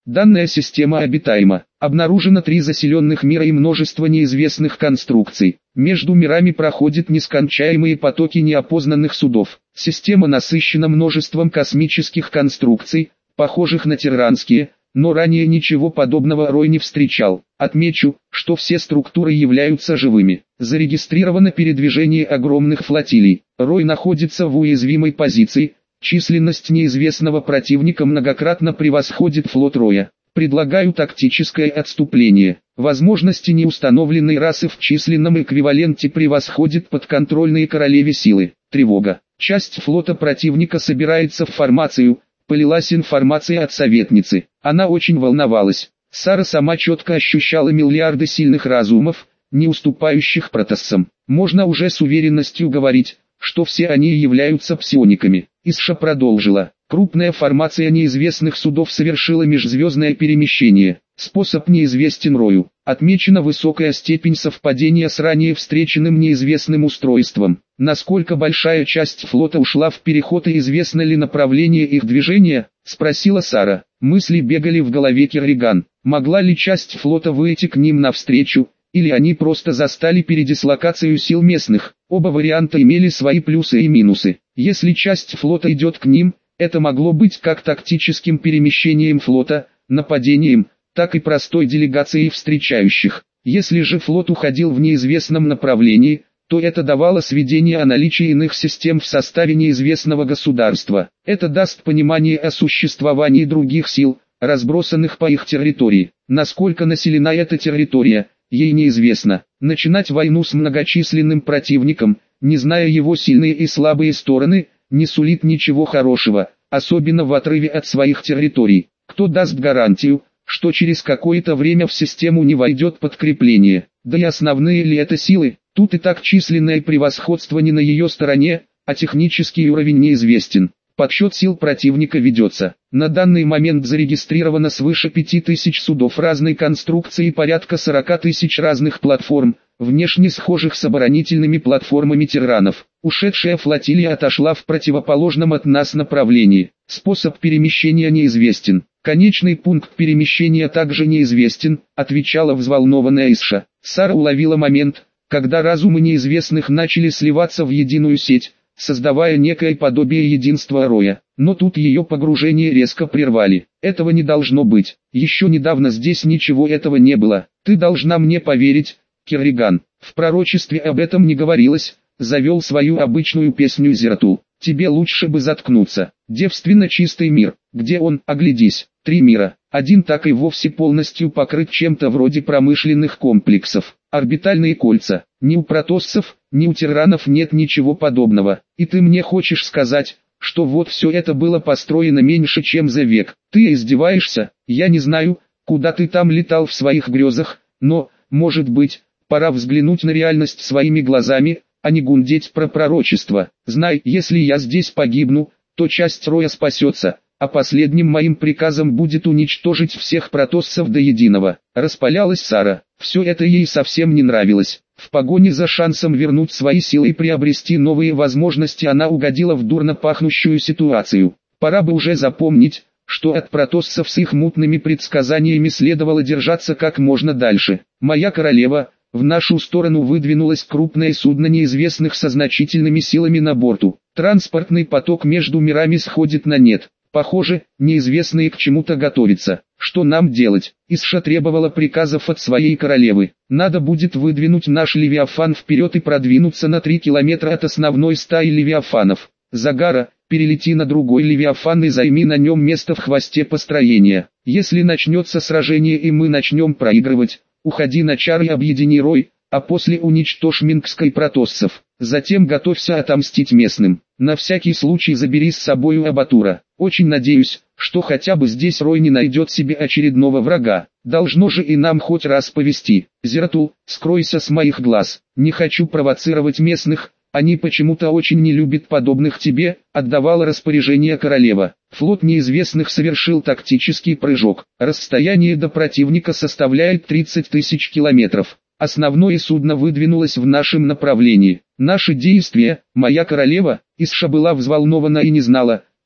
Данная система обитаема. Обнаружено 3 заселенных мира и множество неизвестных конструкций. Между мирами проходят нескончаемые потоки неопознанных судов. Система насыщена множеством космических конструкций, похожих на терранские, но ранее ничего подобного Рой не встречал. Отмечу, что все структуры являются живыми. Зарегистрировано передвижение огромных флотилий. Рой находится в уязвимой позиции. Численность неизвестного противника многократно превосходит флот Роя. Предлагаю тактическое отступление. Возможности неустановленной расы в численном эквиваленте превосходят подконтрольные королеве силы. Тревога. Часть флота противника собирается в формацию. Полилась информация от советницы. Она очень волновалась. Сара сама четко ощущала миллиарды сильных разумов, не уступающих протоссам. Можно уже с уверенностью говорить, что все они являются псиониками. Исша продолжила. Крупная формация неизвестных судов совершила межзвездное перемещение. Способ неизвестен Рою. Отмечена высокая степень совпадения с ранее встреченным неизвестным устройством. Насколько большая часть флота ушла в переход и известно ли направление их движения? Спросила Сара. Мысли бегали в голове Керриган. Могла ли часть флота выйти к ним навстречу, или они просто застали передислокацию сил местных? Оба варианта имели свои плюсы и минусы. Если часть флота идет к ним, это могло быть как тактическим перемещением флота, нападением, так и простой делегацией встречающих. Если же флот уходил в неизвестном направлении, то это давало сведения о наличии иных систем в составе неизвестного государства. Это даст понимание о существовании других сил, разбросанных по их территории. Насколько населена эта территория, ей неизвестно. Начинать войну с многочисленным противником, не зная его сильные и слабые стороны, не сулит ничего хорошего, особенно в отрыве от своих территорий. Кто даст гарантию, что через какое-то время в систему не войдет подкрепление? Да и основные ли это силы? Тут и так численное превосходство не на ее стороне, а технический уровень неизвестен. Подсчет сил противника ведется. На данный момент зарегистрировано свыше 5000 судов разной конструкции и порядка 40 тысяч разных платформ, внешне схожих с оборонительными платформами терранов. Ушедшая флотилия отошла в противоположном от нас направлении. Способ перемещения неизвестен. Конечный пункт перемещения также неизвестен, отвечала взволнованная Исша. Сара уловила момент, когда разумы неизвестных начали сливаться в единую сеть, создавая некое подобие единства Роя. Но тут ее погружение резко прервали. Этого не должно быть. Еще недавно здесь ничего этого не было. Ты должна мне поверить, Керриган. В пророчестве об этом не говорилось. Завел свою обычную песню Зератул. Тебе лучше бы заткнуться. Девственно чистый мир. Где он? Оглядись. 3 мира. Один так и вовсе полностью покрыт чем-то вроде промышленных комплексов. Орбитальные кольца. Ни у протоссов, ни у терранов нет ничего подобного. И ты мне хочешь сказать, что вот все это было построено меньше чем за век? Ты издеваешься? Я не знаю, куда ты там летал в своих грезах, но, может быть, пора взглянуть на реальность своими глазами, а не гундеть про пророчество. Знай, если я здесь погибну, то часть Роя спасется, а последним моим приказом будет уничтожить всех протоссов до единого. Распалялась Сара. Все это ей совсем не нравилось. В погоне за шансом вернуть свои силы и приобрести новые возможности она угодила в дурно пахнущую ситуацию. Пора бы уже запомнить, что от протоссов с их мутными предсказаниями следовало держаться как можно дальше. Моя королева, в нашу сторону выдвинулось крупное судно неизвестных со значительными силами на борту. Транспортный поток между мирами сходит на нет. Похоже, неизвестные к чему-то готовятся. Что нам делать? Исша требовала приказов от своей королевы. Надо будет выдвинуть наш Левиафан вперед и продвинуться на 3 километра от основной стаи Левиафанов. Загара, перелети на другой Левиафан и займи на нем место в хвосте построения. Если начнется сражение и мы начнем проигрывать, уходи на Чар и объедини Рой, а после уничтожь Минкска и протоссов. Затем готовься отомстить местным. На всякий случай забери с собою Абатура. Очень надеюсь, что хотя бы здесь Рой не найдет себе очередного врага. Должно же и нам хоть раз повезти. Зератул, скройся с моих глаз. Не хочу провоцировать местных, они почему-то очень не любят подобных тебе, отдавала распоряжение королева. Флот неизвестных совершил тактический прыжок. Расстояние до противника составляет 30 тысяч километров. Основное судно выдвинулось в нашем направлении. Наши действия, моя королева, Исша была взволнована и не знала,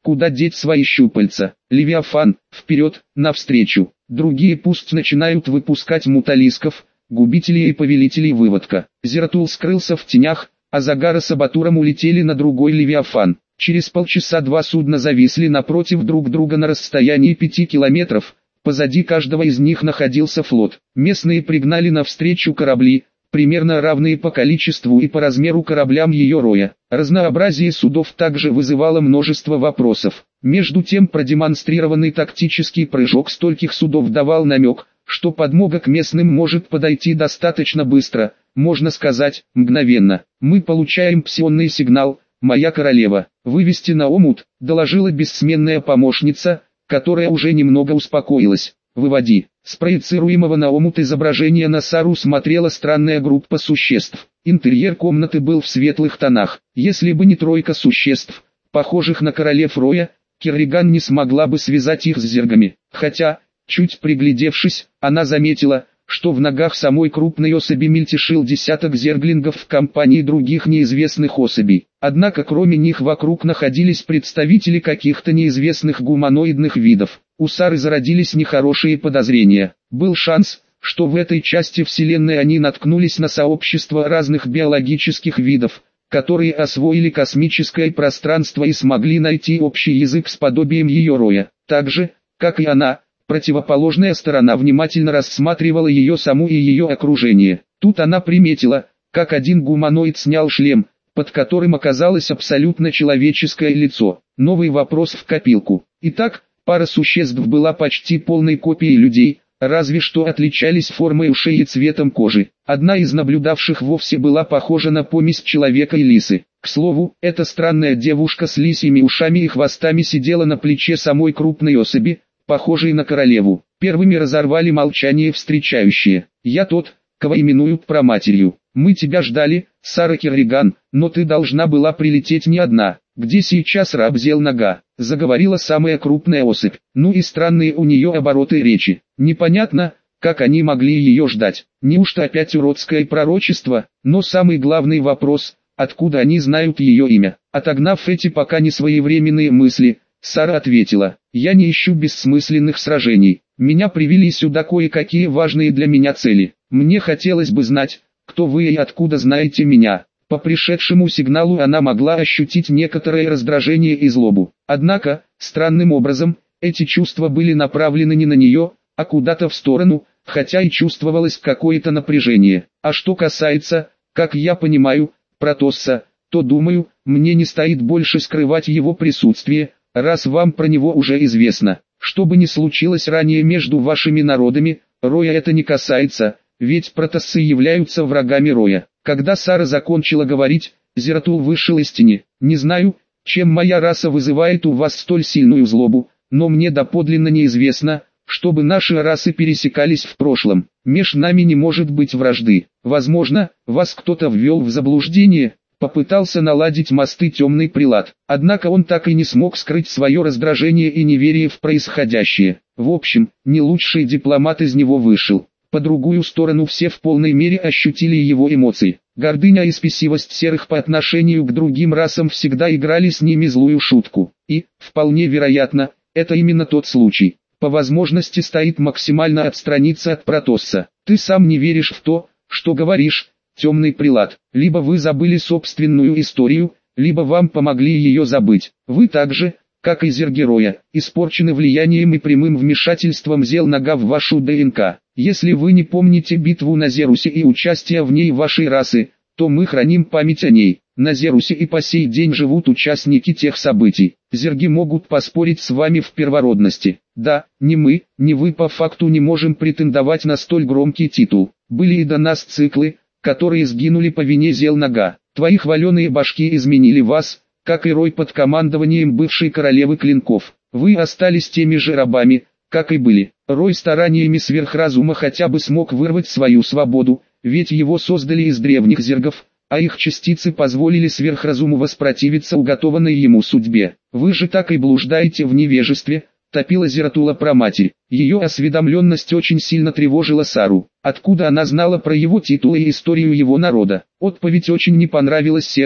куда деть свои щупальца. Левиафан, вперед, навстречу. Другие пусть начинают выпускать муталисков, губителей и повелителей выводка. Зератул скрылся в тенях, а Загара с Абатуром улетели на другой Левиафан. Через полчаса два судна зависли напротив друг друга на расстоянии 5 километров. Позади каждого из них находился флот. Местные пригнали навстречу корабли, примерно равные по количеству и по размеру кораблям ее роя. Разнообразие судов также вызывало множество вопросов. Между тем продемонстрированный тактический прыжок стольких судов давал намек, что подмога к местным может подойти достаточно быстро, можно сказать, мгновенно. «Мы получаем псионный сигнал, моя королева. Вывести на омут», — доложила бессменная помощница, которая уже немного успокоилась. «Выводи». С проецируемого на омут изображения на Сару смотрела странная группа существ. Интерьер комнаты был в светлых тонах. Если бы не тройка существ, похожих на королев Роя, Керриган не смогла бы связать их с зергами. Хотя, чуть приглядевшись, она заметила, что в ногах самой крупной особи мельтешил десяток зерглингов в компании других неизвестных особей. Однако кроме них вокруг находились представители каких-то неизвестных гуманоидных видов. У Сары зародились нехорошие подозрения. Был шанс, что в этой части Вселенной они наткнулись на сообщество разных биологических видов, которые освоили космическое пространство и смогли найти общий язык с подобием ее роя. Так же, как и она, противоположная сторона внимательно рассматривала ее саму и ее окружение. Тут она приметила, как один гуманоид снял шлем, под которым оказалось абсолютно человеческое лицо. Новый вопрос в копилку. Итак, пара существ была почти полной копией людей, разве что отличались формой ушей и цветом кожи. Одна из наблюдавших вовсе была похожа на помесь человека и лисы. К слову, эта странная девушка с лисьими ушами и хвостами сидела на плече самой крупной особи, похожей на королеву. Первыми разорвали молчание встречающие. «Я тот, кого именуют праматерью. Мы тебя ждали, Сара Керриган, но ты должна была прилететь не одна. Где сейчас раб Зел-Нага?» — заговорила самая крупная особь. Ну и странные у нее обороты речи. Непонятно, как они могли ее ждать. Неужто опять уродское пророчество? Но самый главный вопрос, откуда они знают ее имя? Отогнав эти пока не своевременные мысли, Сара ответила: «Я не ищу бессмысленных сражений. Меня привели сюда кое-какие важные для меня цели. Мне хотелось бы знать, кто вы и откуда знаете меня». По пришедшему сигналу она могла ощутить некоторое раздражение и злобу. Однако, странным образом, эти чувства были направлены не на нее, а куда-то в сторону, хотя и чувствовалось какое-то напряжение. А что касается, как я понимаю, Протосса, то думаю, мне не стоит больше скрывать его присутствие, раз вам про него уже известно. Что бы ни случилось ранее между вашими народами, Роя это не касается, ведь протоссы являются врагами Роя. Когда Сара закончила говорить, Зератул вышел из тени. «Не знаю, чем моя раса вызывает у вас столь сильную злобу, но мне доподлинно неизвестно, чтобы наши расы пересекались в прошлом. Меж нами не может быть вражды. Возможно, вас кто-то ввел в заблуждение». Попытался наладить мосты темный прилад. Однако он так и не смог скрыть свое раздражение и неверие в происходящее. В общем, не лучший дипломат из него вышел. По другую сторону все в полной мере ощутили его эмоции. Гордыня и спесивость серых по отношению к другим расам всегда играли с ними злую шутку. И, вполне вероятно, это именно тот случай. По возможности стоит максимально отстраниться от Протосса. Ты сам не веришь в то, что говоришь, темный прилад. Либо вы забыли собственную историю, либо вам помогли ее забыть. Вы также, как и Зергероя, испорчены влиянием и прямым вмешательством Зел-Нага в вашу ДНК. Если вы не помните битву на Зерусе и участие в ней вашей расы, то мы храним память о ней. На Зерусе и по сей день живут участники тех событий. Зерги могут поспорить с вами в первородности. Да, ни мы, ни вы по факту не можем претендовать на столь громкий титул. Были и до нас циклы, которые сгинули по вине Зел-Нага. Твои хваленые башки изменили вас, как и Рой под командованием бывшей королевы клинков. Вы остались теми же рабами, как и были. Рой стараниями сверхразума хотя бы смог вырвать свою свободу, ведь его создали из древних зергов, а их частицы позволили сверхразуму воспротивиться уготованной ему судьбе. Вы же так и блуждаете в невежестве, топила Зератула праматерь. Ее осведомленность очень сильно тревожила Сару. Откуда она знала про его титул и историю его народа? Отповедь очень не понравилась Серому,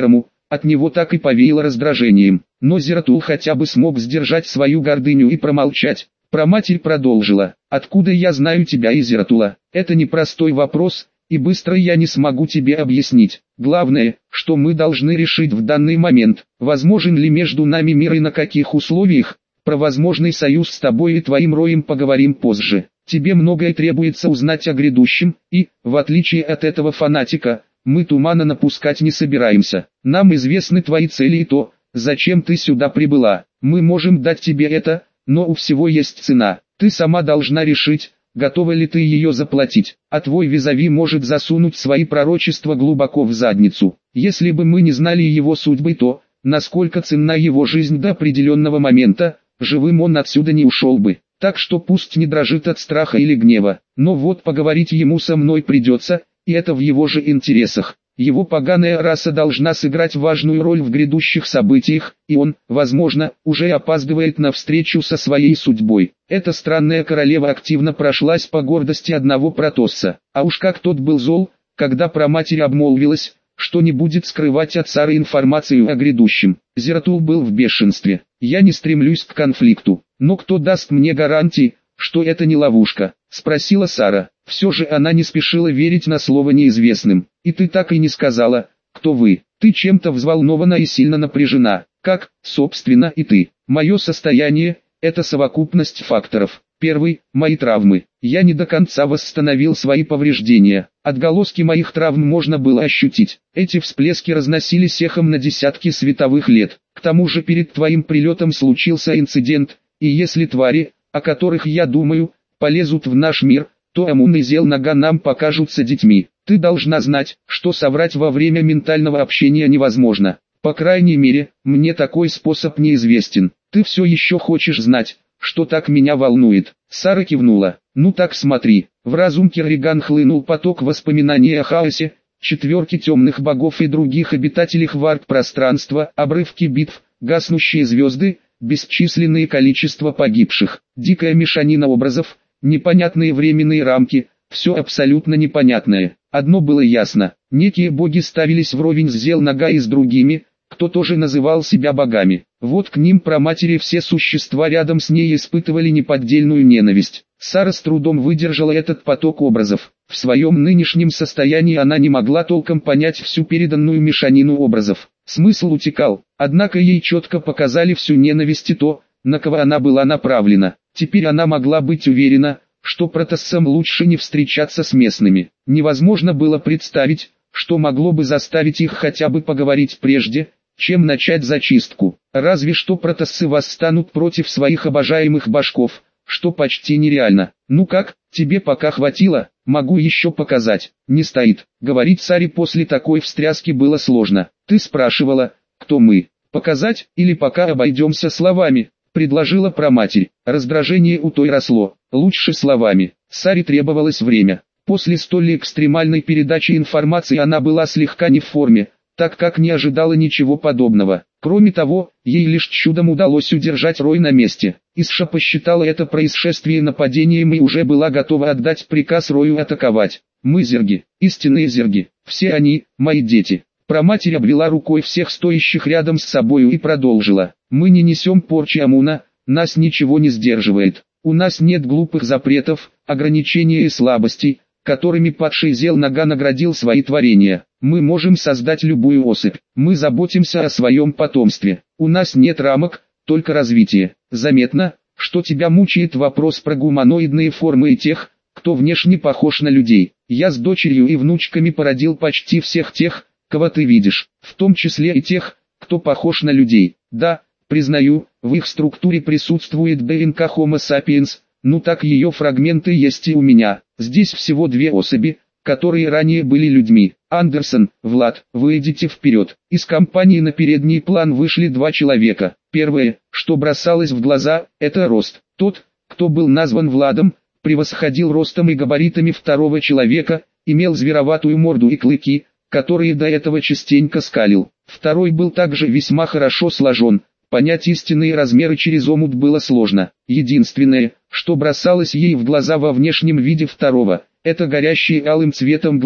От него так и повеяло раздражением. Но Зератул хотя бы смог сдержать свою гордыню и промолчать. Проматерь продолжила: «Откуда я знаю тебя, Изератула? Это непростой вопрос, и быстро я не смогу тебе объяснить. Главное, что мы должны решить в данный момент, возможен ли между нами мир и на каких условиях. Про возможный союз с тобой и твоим роем поговорим позже. Тебе многое требуется узнать о грядущем, и, в отличие от этого фанатика, мы тумана напускать не собираемся. Нам известны твои цели и то, зачем ты сюда прибыла. Мы можем дать тебе это, но у всего есть цена. Ты сама должна решить, готова ли ты ее заплатить, а твой визави может засунуть свои пророчества глубоко в задницу. Если бы мы не знали его судьбы, то, насколько ценна его жизнь до определенного момента, живым он отсюда не ушел бы. Так что пусть не дрожит от страха или гнева, но вот поговорить ему со мной придется, и это в его же интересах. Его поганая раса должна сыграть важную роль в грядущих событиях, и он, возможно, уже опаздывает на встречу со своей судьбой. Эта странная королева активно прошлась по гордости одного Протосса, а уж как тот был зол, когда проматерь обмолвилась, что не будет скрывать от Сары информацию о грядущем. Зератул был в бешенстве. «Я не стремлюсь к конфликту, но кто даст мне гарантии, что это не ловушка?» — спросила Сара. Все же она не спешила верить на слово неизвестным. «И ты так и не сказала, кто вы. Ты чем-то взволнована и сильно напряжена, как, собственно, и ты. Мое состояние — это совокупность факторов. Первый — мои травмы. Я не до конца восстановил свои повреждения. Отголоски моих травм можно было ощутить. Эти всплески разносились эхом на десятки световых лет. К тому же перед твоим прилетом случился инцидент, и если твари, о которых я думаю, полезут в наш мир, то Амун и Зел-Нага нам покажутся детьми. Ты должна знать, что соврать во время ментального общения невозможно. По крайней мере, мне такой способ неизвестен. Ты все еще хочешь знать, что так меня волнует?» Сара кивнула. «Ну так смотри». В разум Керриган хлынул поток воспоминаний о хаосе, четверке темных богов и других обитателях варп-пространства, обрывки битв, гаснущие звезды, бесчисленное количество погибших, дикая мешанина образов, непонятные временные рамки, все абсолютно непонятное. Одно было ясно: некие боги ставились вровень с Зел-Нага и с другими, кто тоже называл себя богами. Вот к ним проматери все существа рядом с ней испытывали неподдельную ненависть. Сара с трудом выдержала этот поток образов. В своем нынешнем состоянии она не могла толком понять всю переданную мешанину образов. Смысл утекал, однако ей четко показали всю ненависть и то, на кого она была направлена. Теперь она могла быть уверена, что протоссам лучше не встречаться с местными. Невозможно было представить, что могло бы заставить их хотя бы поговорить прежде, чем начать зачистку. Разве что протоссы восстанут против своих обожаемых башков, что почти нереально. «Ну как, тебе пока хватило? Могу еще показать». «Не стоит». Говорить Саре после такой встряски было сложно. «Ты спрашивала, кто мы? Показать или пока обойдемся словами?» — предложила проматерь. Раздражение у той росло. «Лучше словами». Саре требовалось время. После столь экстремальной передачи информации она была слегка не в форме, так как не ожидала ничего подобного. Кроме того, ей лишь чудом удалось удержать Рой на месте. Исша посчитала это происшествие нападением и уже была готова отдать приказ Рою атаковать. «Мы зерги, истинные зерги, все они, мои дети». Проматерь обвела рукой всех стоящих рядом с собою и продолжила: «Мы не несем порчи Амуна, нас ничего не сдерживает. У нас нет глупых запретов, ограничений и слабостей, которыми падший Зел-Нага наградил свои творения. Мы можем создать любую особь. Мы заботимся о своем потомстве. У нас нет рамок, только развитие. Заметно, что тебя мучает вопрос про гуманоидные формы и тех, кто внешне похож на людей. Я с дочерью и внучками породил почти всех тех, кого ты видишь, в том числе и тех, кто похож на людей. Да, признаю, в их структуре присутствует ДНК Homo sapiens, ну так ее фрагменты есть и у меня. Здесь всего две особи, которые ранее были людьми. Андерсон, Влад, вы идите вперед». Из компании на передний план вышли два человека. Первое, что бросалось в глаза, это рост. Тот, кто был назван Владом, превосходил ростом и габаритами второго человека, имел звероватую морду и клыки, которые до этого частенько скалил. Второй был также весьма хорошо сложен. Понять истинные размеры через омут было сложно. Единственное, что бросалось ей в глаза во внешнем виде второго, это горящие алым цветом глаза.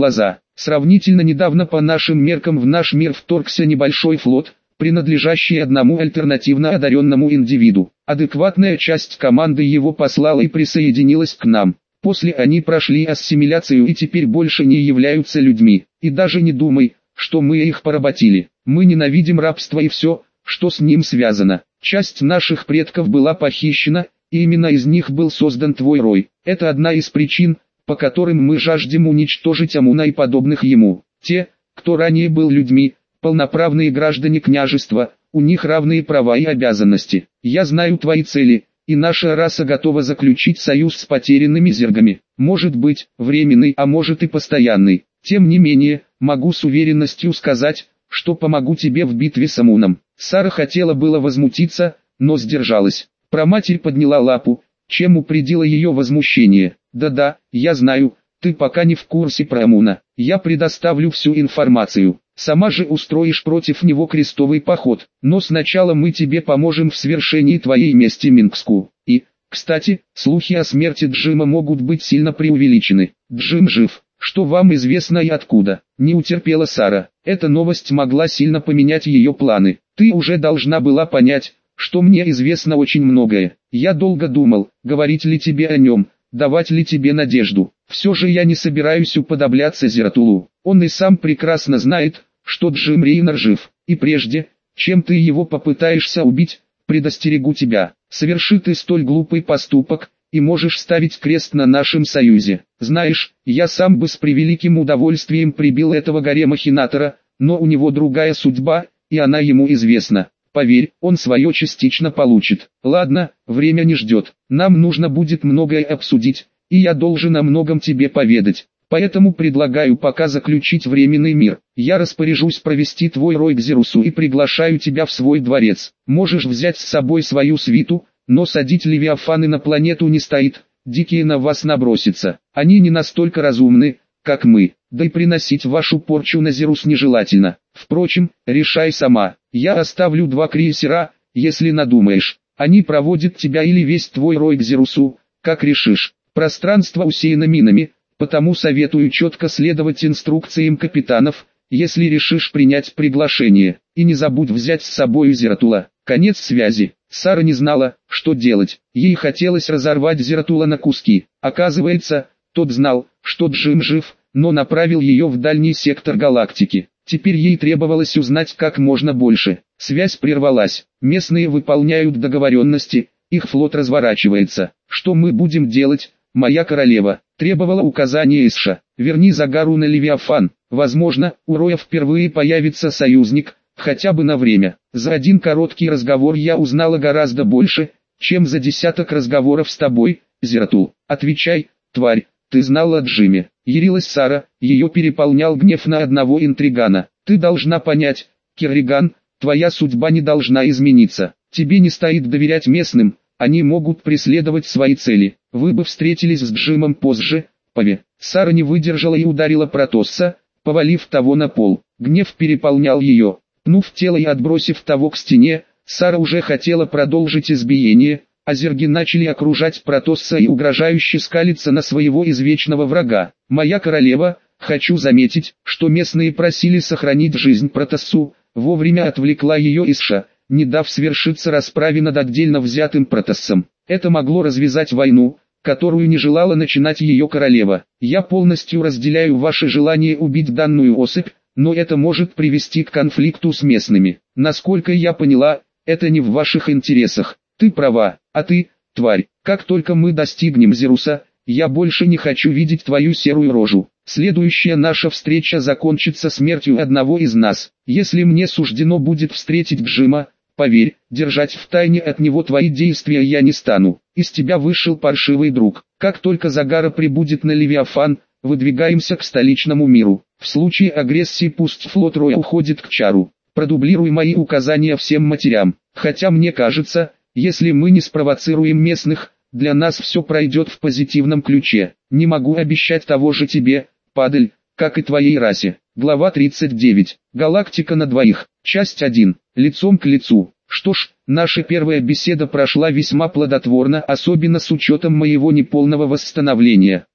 Сравнительно недавно по нашим меркам в наш мир вторгся небольшой флот, принадлежащий одному альтернативно одаренному индивиду. Адекватная часть команды его послала и присоединилась к нам. После они прошли ассимиляцию и теперь больше не являются людьми. И даже не думай, что мы их поработили. Мы ненавидим рабство и все, что с ним связано. Часть наших предков была похищена, и именно из них был создан твой рой. Это одна из причин, по которым мы жаждем уничтожить Амуна и подобных ему. Те, кто ранее был людьми, полноправные граждане княжества, у них равные права и обязанности. Я знаю твои цели, и наша раса готова заключить союз с потерянными зергами. Может быть, временный, а может и постоянный. Тем не менее, могу с уверенностью сказать, что помогу тебе в битве с Амуном. Сара хотела было возмутиться, но сдержалась. Проматерь подняла лапу, чем упредила ее возмущение. Да-да, я знаю, ты пока не в курсе про Амуна. Я предоставлю всю информацию. Сама же устроишь против него крестовый поход. Но сначала мы тебе поможем в свершении твоей мести Мингску. И, кстати, слухи о смерти Джима могут быть сильно преувеличены. Джим жив. Что вам известно и откуда? Не утерпела Сара. Эта новость могла сильно поменять ее планы. Ты уже должна была понять, что мне известно очень многое. Я долго думал, говорить ли тебе о нем, давать ли тебе надежду. Все же я не собираюсь уподобляться Зератулу. Он и сам прекрасно знает, что Джим Рейнер жив. И прежде, чем ты его попытаешься убить, предостерегу тебя. Соверши ты столь глупый поступок, и можешь ставить крест на нашем союзе. Знаешь, я сам бы с превеликим удовольствием прибил этого горе-махинатора, но у него другая судьба, и она ему известна. Поверь, он свое частично получит. Ладно, время не ждет. Нам нужно будет многое обсудить, и я должен о многом тебе поведать. Поэтому предлагаю пока заключить временный мир. Я распоряжусь провести твой рой к Зерусу и приглашаю тебя в свой дворец. Можешь взять с собой свою свиту, но садить левиафаны на планету не стоит, дикие на вас набросятся. Они не настолько разумны, как мы, да и приносить вашу порчу на Зерус нежелательно. Впрочем, решай сама. Я оставлю 2 крейсера, если надумаешь. Они проводят тебя или весь твой рой к Зерусу, как решишь. Пространство усеяно минами, потому советую четко следовать инструкциям капитанов, если решишь принять приглашение. И не забудь взять с собой Зератула. Конец связи. Сара не знала, что делать. Ей хотелось разорвать Зератула на куски. Оказывается, тот знал, что Джим жив, но направил ее в дальний сектор галактики. Теперь ей требовалось узнать как можно больше. Связь прервалась. Местные выполняют договоренности, их флот разворачивается. Что мы будем делать, моя королева? Требовала указания Исша. Верни Загару на Левиафан. Возможно, у Роя впервые появится союзник, хотя бы на время. За один короткий разговор я узнала гораздо больше, чем за десяток разговоров с тобой, Зератул. Отвечай, тварь, ты знала о Джиме. Ярилась Сара, ее переполнял гнев на одного интригана. Ты должна понять, Керриган, твоя судьба не должна измениться. Тебе не стоит доверять местным, они могут преследовать свои цели. Вы бы встретились с Джимом позже, Паве. Сара не выдержала и ударила Протосса, повалив того на пол. Гнев переполнял ее. Пнув тело и отбросив того к стене, Сара уже хотела продолжить избиение, а зерги начали окружать Протосса и угрожающе скалиться на своего извечного врага. «Моя королева, хочу заметить, что местные просили сохранить жизнь Протоссу», вовремя отвлекла ее Исша, не дав свершиться расправе над отдельно взятым Протоссом. Это могло развязать войну, которую не желала начинать ее королева. «Я полностью разделяю ваше желание убить данную особь, но это может привести к конфликту с местными. Насколько я поняла, это не в ваших интересах. Ты права, а ты, тварь, как только мы достигнем Зеруса, я больше не хочу видеть твою серую рожу. Следующая наша встреча закончится смертью одного из нас. Если мне суждено будет встретить Джима, поверь, держать в тайне от него твои действия я не стану. Из тебя вышел паршивый друг. Как только Загара прибудет на Левиафан, выдвигаемся к столичному миру. В случае агрессии пусть флот Роя уходит к Чару. Продублируй мои указания всем матерям. Хотя мне кажется, если мы не спровоцируем местных, для нас все пройдет в позитивном ключе. Не могу обещать того же тебе, падаль, как и твоей расе. Глава 39. Галактика на двоих. Часть 1. Лицом к лицу. Что ж, наша первая беседа прошла весьма плодотворно, особенно с учетом моего неполного восстановления.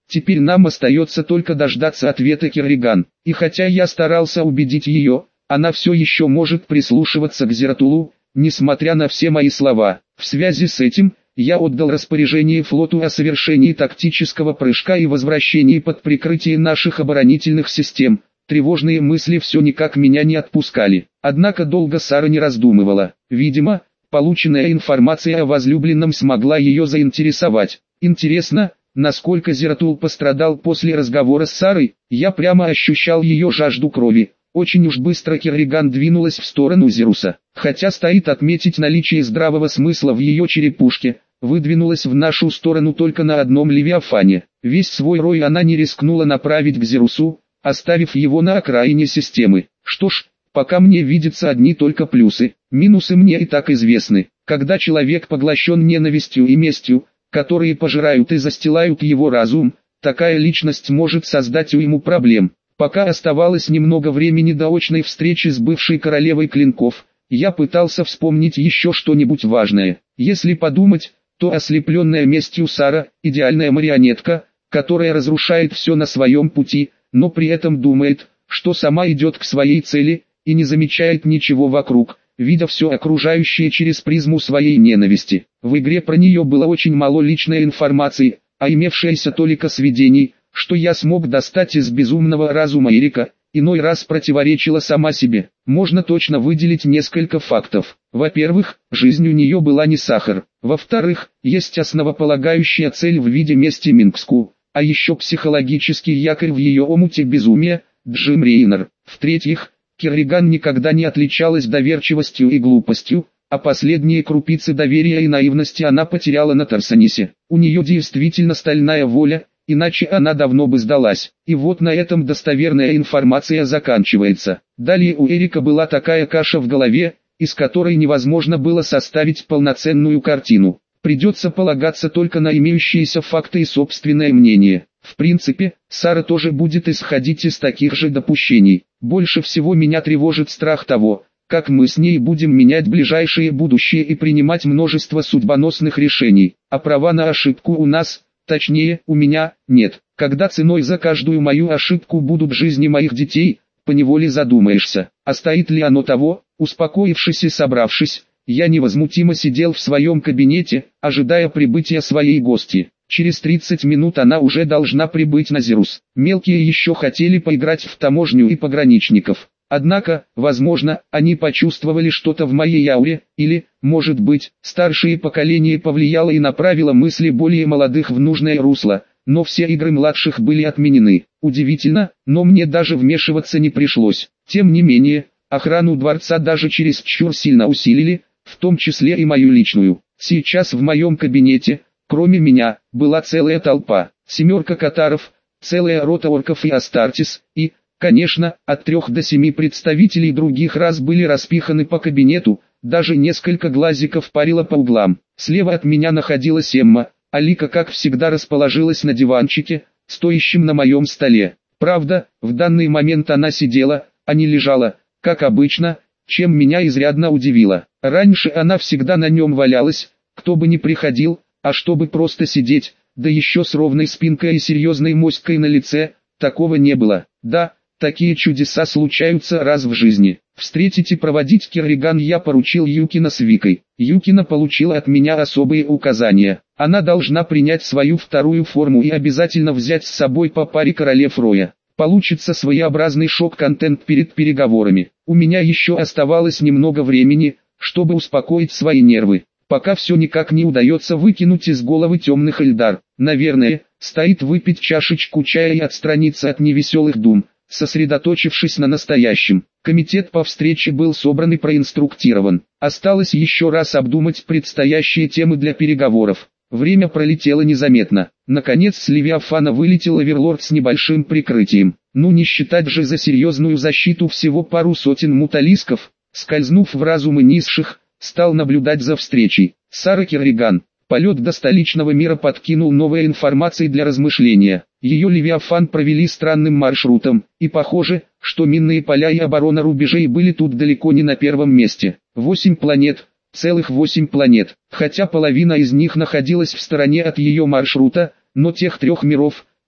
Теперь нам остается только дождаться ответа Керриган. И хотя я старался убедить ее, она все еще может прислушиваться к Зератулу, несмотря на все мои слова. В связи с этим, я отдал распоряжение флоту о совершении тактического прыжка и возвращении под прикрытие наших оборонительных систем. Тревожные мысли все никак меня не отпускали. Однако долго Сара не раздумывала. Видимо, полученная информация о возлюбленном смогла ее заинтересовать. Интересно, насколько Зератул пострадал после разговора с Сарой? Я прямо ощущал ее жажду крови. Очень уж быстро Керриган двинулась в сторону Зеруса. Хотя стоит отметить наличие здравого смысла в ее черепушке, выдвинулась в нашу сторону только на одном Левиафане. Весь свой рой она не рискнула направить к Зерусу, оставив его на окраине системы. Что ж, пока мне видятся одни только плюсы. Минусы мне и так известны. Когда человек поглощен ненавистью и местью, которые пожирают и застилают его разум, такая личность может создать уйму проблем. Пока оставалось немного времени до очной встречи с бывшей королевой клинков, я пытался вспомнить еще что-нибудь важное. Если подумать, то ослепленная местью Сара – идеальная марионетка, которая разрушает все на своем пути, но при этом думает, что сама идет к своей цели, и не замечает ничего вокруг, видя все окружающее через призму своей ненависти. В игре про нее было очень мало личной информации, а имевшееся толика сведений, что я смог достать из безумного разума Эрика, иной раз противоречила сама себе. Можно точно выделить несколько фактов. Во-первых, жизнь у нее была не сахар. Во-вторых, есть основополагающая цель в виде мести Минкску, а еще психологический якорь в ее омуте безумия – Джим Рейнер. В-третьих, Керриган никогда не отличалась доверчивостью и глупостью, а последние крупицы доверия и наивности она потеряла на Тарсанисе. У нее действительно стальная воля, иначе она давно бы сдалась. И вот на этом достоверная информация заканчивается. Далее у Эрика была такая каша в голове, из которой невозможно было составить полноценную картину. Придется полагаться только на имеющиеся факты и собственное мнение. В принципе, Сара тоже будет исходить из таких же допущений. Больше всего меня тревожит страх того, как мы с ней будем менять ближайшее будущее и принимать множество судьбоносных решений. А права на ошибку у нас, точнее, у меня, нет. Когда ценой за каждую мою ошибку будут жизни моих детей, поневоле задумаешься, а стоит ли оно того. Успокоившись и собравшись, я невозмутимо сидел в своем кабинете, ожидая прибытия своей гости. Через 30 минут она уже должна прибыть на Зерус. Мелкие еще хотели поиграть в таможню и пограничников. Однако, возможно, они почувствовали что-то в моей ауре, или, может быть, старшее поколение повлияло и направило мысли более молодых в нужное русло, но все игры младших были отменены. Удивительно, но мне даже вмешиваться не пришлось. Тем не менее, охрану дворца даже чересчур сильно усилили, в том числе и мою личную. Сейчас в моем кабинете, кроме меня, была целая толпа, 7 катаров, целая рота орков и астартис, и, конечно, от 3 до 7 представителей других рас были распиханы по кабинету, даже несколько глазиков парило по углам. Слева от меня находилась Эмма, а Лика как всегда расположилась на диванчике, стоящем на моем столе. Правда, в данный момент она сидела, а не лежала, как обычно, чем меня изрядно удивило. Раньше она всегда на нем валялась, кто бы ни приходил, а чтобы просто сидеть, да еще с ровной спинкой и серьезной моськой на лице, такого не было. Да, такие чудеса случаются раз в жизни. Встретить и проводить Керриган я поручил Юкина с Викой. Юкина получила от меня особые указания. Она должна принять свою вторую форму и обязательно взять с собой по паре королев Роя. Получится своеобразный шок-контент перед переговорами. У меня еще оставалось немного времени, чтобы успокоить свои нервы. Пока все никак не удается выкинуть из головы темных Эльдар. Наверное, стоит выпить чашечку чая и отстраниться от невеселых дум, сосредоточившись на настоящем. Комитет по встрече был собран и проинструктирован. Осталось еще раз обдумать предстоящие темы для переговоров. Время пролетело незаметно. Наконец с Левиафана вылетел Оверлорд с небольшим прикрытием. Ну не считать же за серьезную защиту всего пару сотен муталисков. Скользнув в разумы низших, стал наблюдать за встречей. Сара Керриган. Полет до столичного мира подкинул новой информации для размышления. Ее Левиафан провели странным маршрутом, и похоже, что минные поля и оборона рубежей были тут далеко не на первом месте. 8 планет, целых 8 планет, хотя половина из них находилась в стороне от ее маршрута, но тех 3 миров,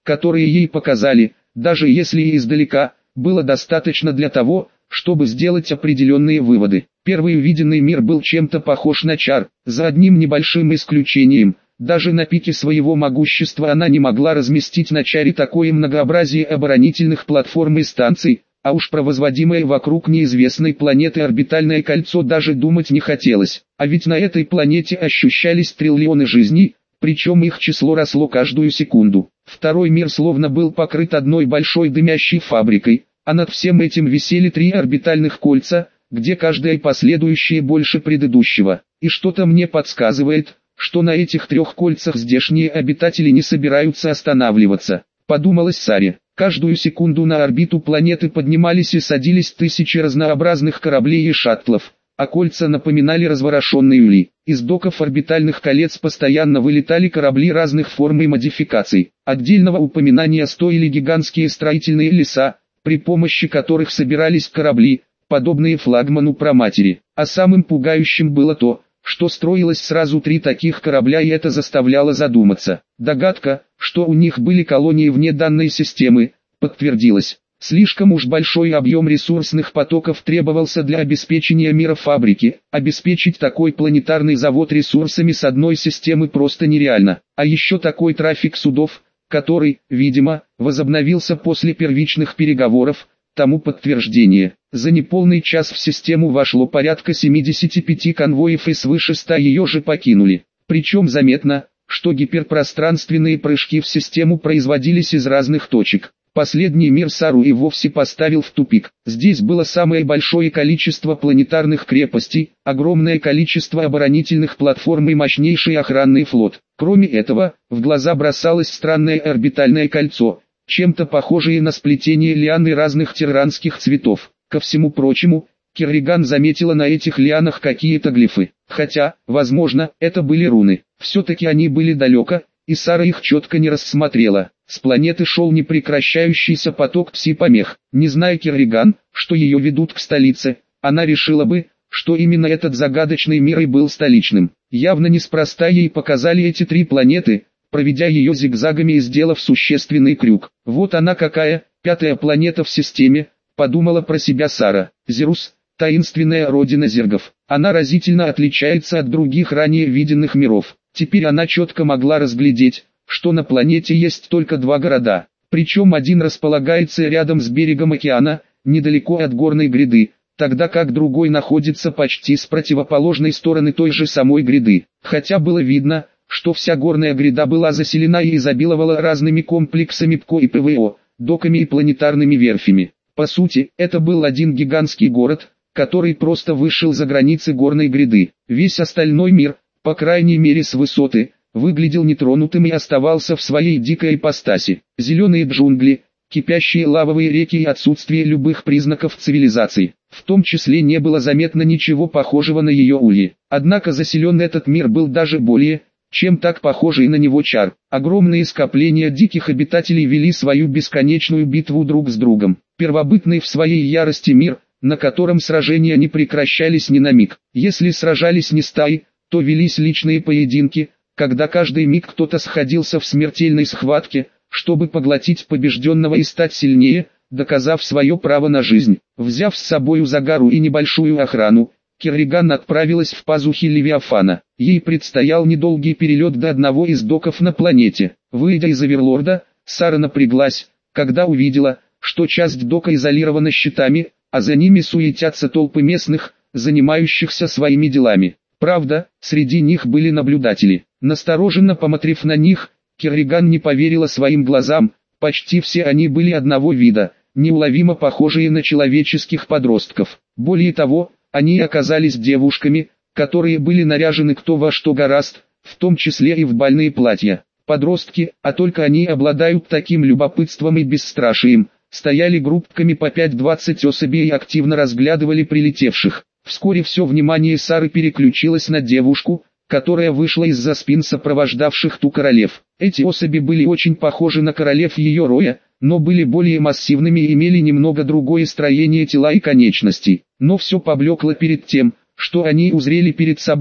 которые ей показали, даже если и издалека, было достаточно для того, чтобы сделать определенные выводы. Первый увиденный мир был чем-то похож на Чар, за одним небольшим исключением. Даже на пике своего могущества она не могла разместить на Чаре такое многообразие оборонительных платформ и станций, а уж про возводимое вокруг неизвестной планеты орбитальное кольцо даже думать не хотелось. А ведь на этой планете ощущались триллионы жизней, причем их число росло каждую секунду. Второй мир словно был покрыт одной большой дымящей фабрикой, а над всем этим висели 3 орбитальных кольца, где каждое последующее больше предыдущего. И что-то мне подсказывает, что на этих 3 кольцах здешние обитатели не собираются останавливаться, подумалось Саре. Каждую секунду на орбиту планеты поднимались и садились тысячи разнообразных кораблей и шаттлов, а кольца напоминали разворошенные ули. Из доков орбитальных колец постоянно вылетали корабли разных форм и модификаций. Отдельного упоминания стоили гигантские строительные леса, при помощи которых собирались корабли, подобные флагману Проматери. А самым пугающим было то, что строилось сразу 3 таких корабля, и это заставляло задуматься. Догадка, что у них были колонии вне данной системы, подтвердилась. Слишком уж большой объем ресурсных потоков требовался для обеспечения мира фабрики. Обеспечить такой планетарный завод ресурсами с одной системы просто нереально. А еще такой трафик судов, который, видимо, возобновился после первичных переговоров, тому подтверждение. За неполный час в систему вошло порядка 75 конвоев и свыше 100 ее же покинули. Причем заметно, что гиперпространственные прыжки в систему производились из разных точек. Последний мир Сару и вовсе поставил в тупик. Здесь было самое большое количество планетарных крепостей, огромное количество оборонительных платформ и мощнейший охранный флот. Кроме этого, в глаза бросалось странное орбитальное кольцо, чем-то похожее на сплетение лиан и разных терранских цветов. Ко всему прочему, Керриган заметила на этих лианах какие-то глифы. Хотя, возможно, это были руны. Все-таки они были далеко, и Сара их четко не рассмотрела. С планеты шел непрекращающийся поток пси-помех. Не зная Керриган, что ее ведут к столице, она решила бы, что именно этот загадочный мир и был столичным. Явно неспроста ей показали эти 3 планеты, проведя ее зигзагами и сделав существенный крюк. Вот она какая, 5-я планета в системе, подумала про себя Сара. Зерус, таинственная родина зергов. Она разительно отличается от других ранее виденных миров. Теперь она четко могла разглядеть, что на планете есть только 2 города. Причем один располагается рядом с берегом океана, недалеко от горной гряды, тогда как другой находится почти с противоположной стороны той же самой гряды. Хотя было видно, что вся горная гряда была заселена и изобиловала разными комплексами ПКО и ПВО, доками и планетарными верфями. По сути, это был один гигантский город, который просто вышел за границы горной гряды. Весь остальной мир, по крайней мере с высоты, выглядел нетронутым и оставался в своей дикой ипостаси. Зеленые джунгли, кипящие лавовые реки и отсутствие любых признаков цивилизации. В том числе не было заметно ничего похожего на ее ульи. Однако заселен этот мир был даже более, чем так похожий на него Чар. Огромные скопления диких обитателей вели свою бесконечную битву друг с другом. Первобытный в своей ярости мир, на котором сражения не прекращались ни на миг. Если сражались не стаи, то велись личные поединки, когда каждый миг кто-то сходился в смертельной схватке, чтобы поглотить побежденного и стать сильнее, доказав свое право на жизнь. Взяв с собою Загару и небольшую охрану, Керриган отправилась в пазухи Левиафана. Ей предстоял недолгий перелет до одного из доков на планете. Выйдя из Оверлорда, Сара напряглась, когда увидела, что часть дока изолирована щитами, а за ними суетятся толпы местных, занимающихся своими делами. Правда, среди них были наблюдатели. Настороженно посмотрев на них, Керриган не поверила своим глазам, почти все они были одного вида, неуловимо похожие на человеческих подростков. Более того, они оказались девушками, которые были наряжены кто во что гораст, в том числе и в бальные платья. Подростки, а только они обладают таким любопытством и бесстрашием, стояли группками по 5-20 особей и активно разглядывали прилетевших. Вскоре все внимание Сары переключилось на девушку, которая вышла из-за спин сопровождавших ту королев. Эти особи были очень похожи на королев ее роя, но были более массивными и имели немного другое строение тела и конечностей. Но все поблекло перед тем, что они узрели перед собой,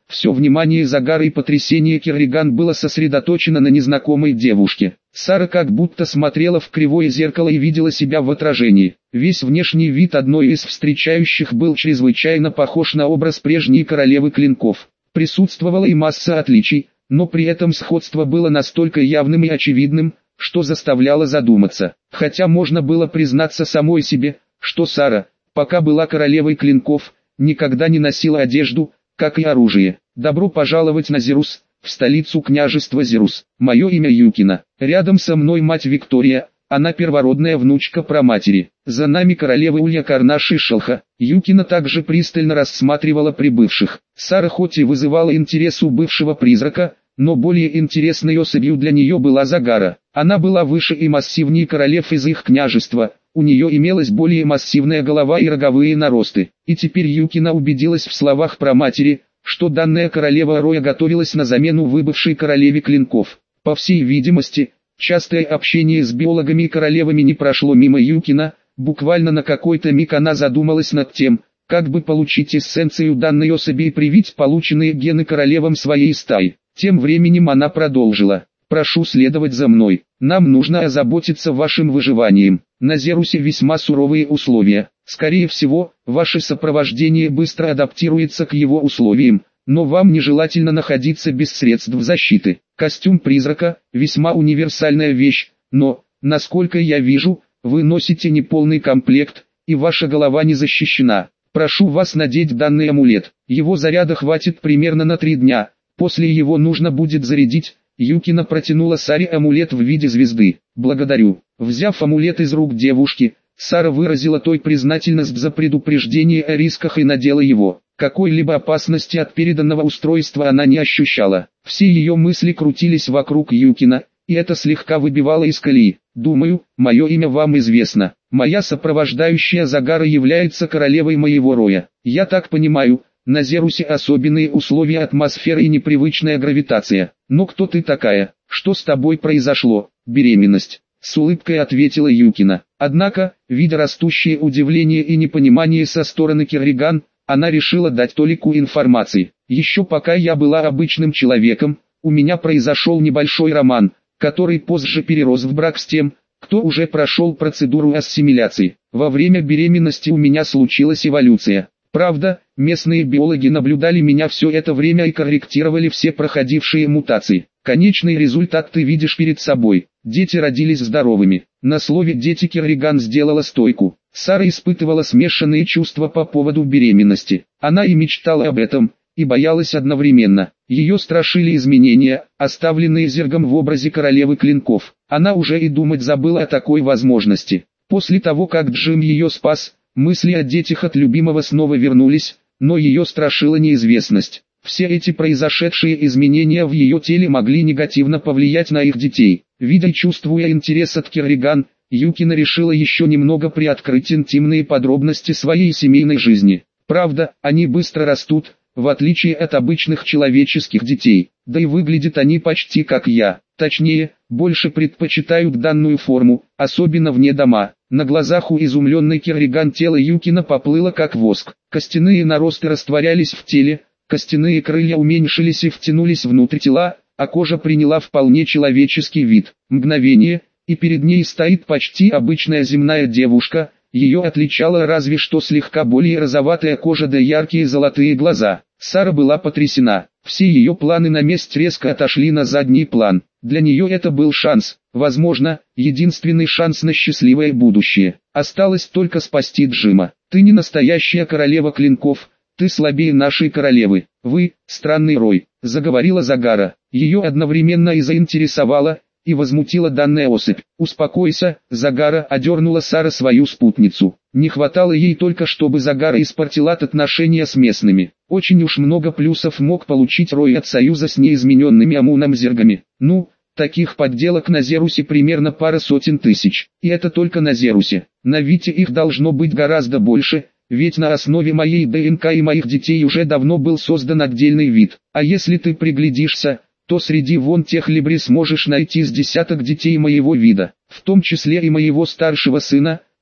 Все внимание Загара и потрясение Керриган было сосредоточено на незнакомой девушке. Сара как будто смотрела в кривое зеркало и видела себя в отражении. Весь внешний вид одной из встречающих был чрезвычайно похож на образ прежней королевы клинков. Присутствовала и масса отличий, но при этом сходство было настолько явным и очевидным, что заставляло задуматься. Хотя можно было признаться самой себе, что Сара, пока была королевой клинков, никогда не носила одежду, как и оружие. Добро пожаловать на Зирус, в столицу княжества Зирус. Мое имя Юкина. Рядом со мной мать Виктория, она первородная внучка праматери. За нами королева Улья Карнаш и Шелха. Юкина также пристально рассматривала прибывших. Сара хоть и вызывала интерес у бывшего призрака, но более интересной особью для нее была Загара. Она была выше и массивнее королев из их княжества, у нее имелась более массивная голова и роговые наросты. И теперь Юкина убедилась в словах праматери, что данная королева Роя готовилась на замену выбывшей королеве клинков. По всей видимости, частое общение с биологами и королевами не прошло мимо Юкина, буквально на какой-то миг она задумалась над тем, как бы получить эссенцию данной особи и привить полученные гены королевам своей стаи. Тем временем она продолжила. «Прошу следовать за мной. Нам нужно озаботиться вашим выживанием. На Зерусе весьма суровые условия. Скорее всего, ваше сопровождение быстро адаптируется к его условиям, но вам нежелательно находиться без средств защиты. Костюм призрака – весьма универсальная вещь, но, насколько я вижу, вы носите неполный комплект, и ваша голова не защищена. Прошу вас надеть данный амулет. Его заряда хватит примерно на 3 дня. После его нужно будет зарядить». Юкина протянула Саре амулет в виде звезды. «Благодарю». Взяв амулет из рук девушки, Сара выразила той признательность за предупреждение о рисках и надела его. Какой-либо опасности от переданного устройства она не ощущала. Все ее мысли крутились вокруг Юкина, и это слегка выбивало из колеи. «Думаю, мое имя вам известно. Моя сопровождающая Загара является королевой моего роя. Я так понимаю, на Зерусе особенные условия атмосферы и непривычная гравитация. Но кто ты такая? Что с тобой произошло? Беременность?» С улыбкой ответила Юкина. Однако, видя растущее удивление и непонимание со стороны Керриган, она решила дать толику информации. «Еще пока я была обычным человеком, у меня произошел небольшой роман, который позже перерос в брак с тем, кто уже прошел процедуру ассимиляции. Во время беременности у меня случилась эволюция. Правда, местные биологи наблюдали меня все это время и корректировали все проходившие мутации. Конечный результат ты видишь перед собой. Дети родились здоровыми». На слове «дети» Керриган сделала стойку. Сара испытывала смешанные чувства по поводу беременности. Она и мечтала об этом, и боялась одновременно. Ее страшили изменения, оставленные Зергом в образе королевы клинков. Она уже и думать забыла о такой возможности. После того, как Джим ее спас, мысли о детях от любимого снова вернулись, но ее страшила неизвестность. Все эти произошедшие изменения в ее теле могли негативно повлиять на их детей. Видя и чувствуя интерес от Керриган, Юкина решила еще немного приоткрыть интимные подробности своей семейной жизни. Правда, они быстро растут, в отличие от обычных человеческих детей, да и выглядят они почти как я. Точнее, больше предпочитают данную форму, особенно вне дома. На глазах у изумленной Керриган тело Юкина поплыло как воск. Костяные наросты растворялись в теле, костяные крылья уменьшились и втянулись внутрь тела, а кожа приняла вполне человеческий вид. Мгновение, и перед ней стоит почти обычная земная девушка, ее отличала разве что слегка более розоватая кожа да яркие золотые глаза. Сара была потрясена, все ее планы на месть резко отошли на задний план. Для нее это был шанс, возможно, единственный шанс на счастливое будущее. Осталось только спасти Джима. «Ты не настоящая королева клинков, ты слабее нашей королевы. Вы, странный Рой», — заговорила Загара. Ее одновременно и заинтересовала, и возмутила данная особь. «Успокойся», — Загара одернула Сара свою спутницу. Не хватало ей только, чтобы Загара испортила отношения с местными. Очень уж много плюсов мог получить Рой от союза с неизмененными Амуном-зергами. Ну, таких подделок на Зерусе примерно пара сотен тысяч. И это только на Зерусе. На Вите их должно быть гораздо больше, ведь на основе моей ДНК и моих детей уже давно был создан отдельный вид. А если ты приглядишься, то среди вон тех либри сможешь найти с десяток детей моего вида, в том числе и моего старшего сына,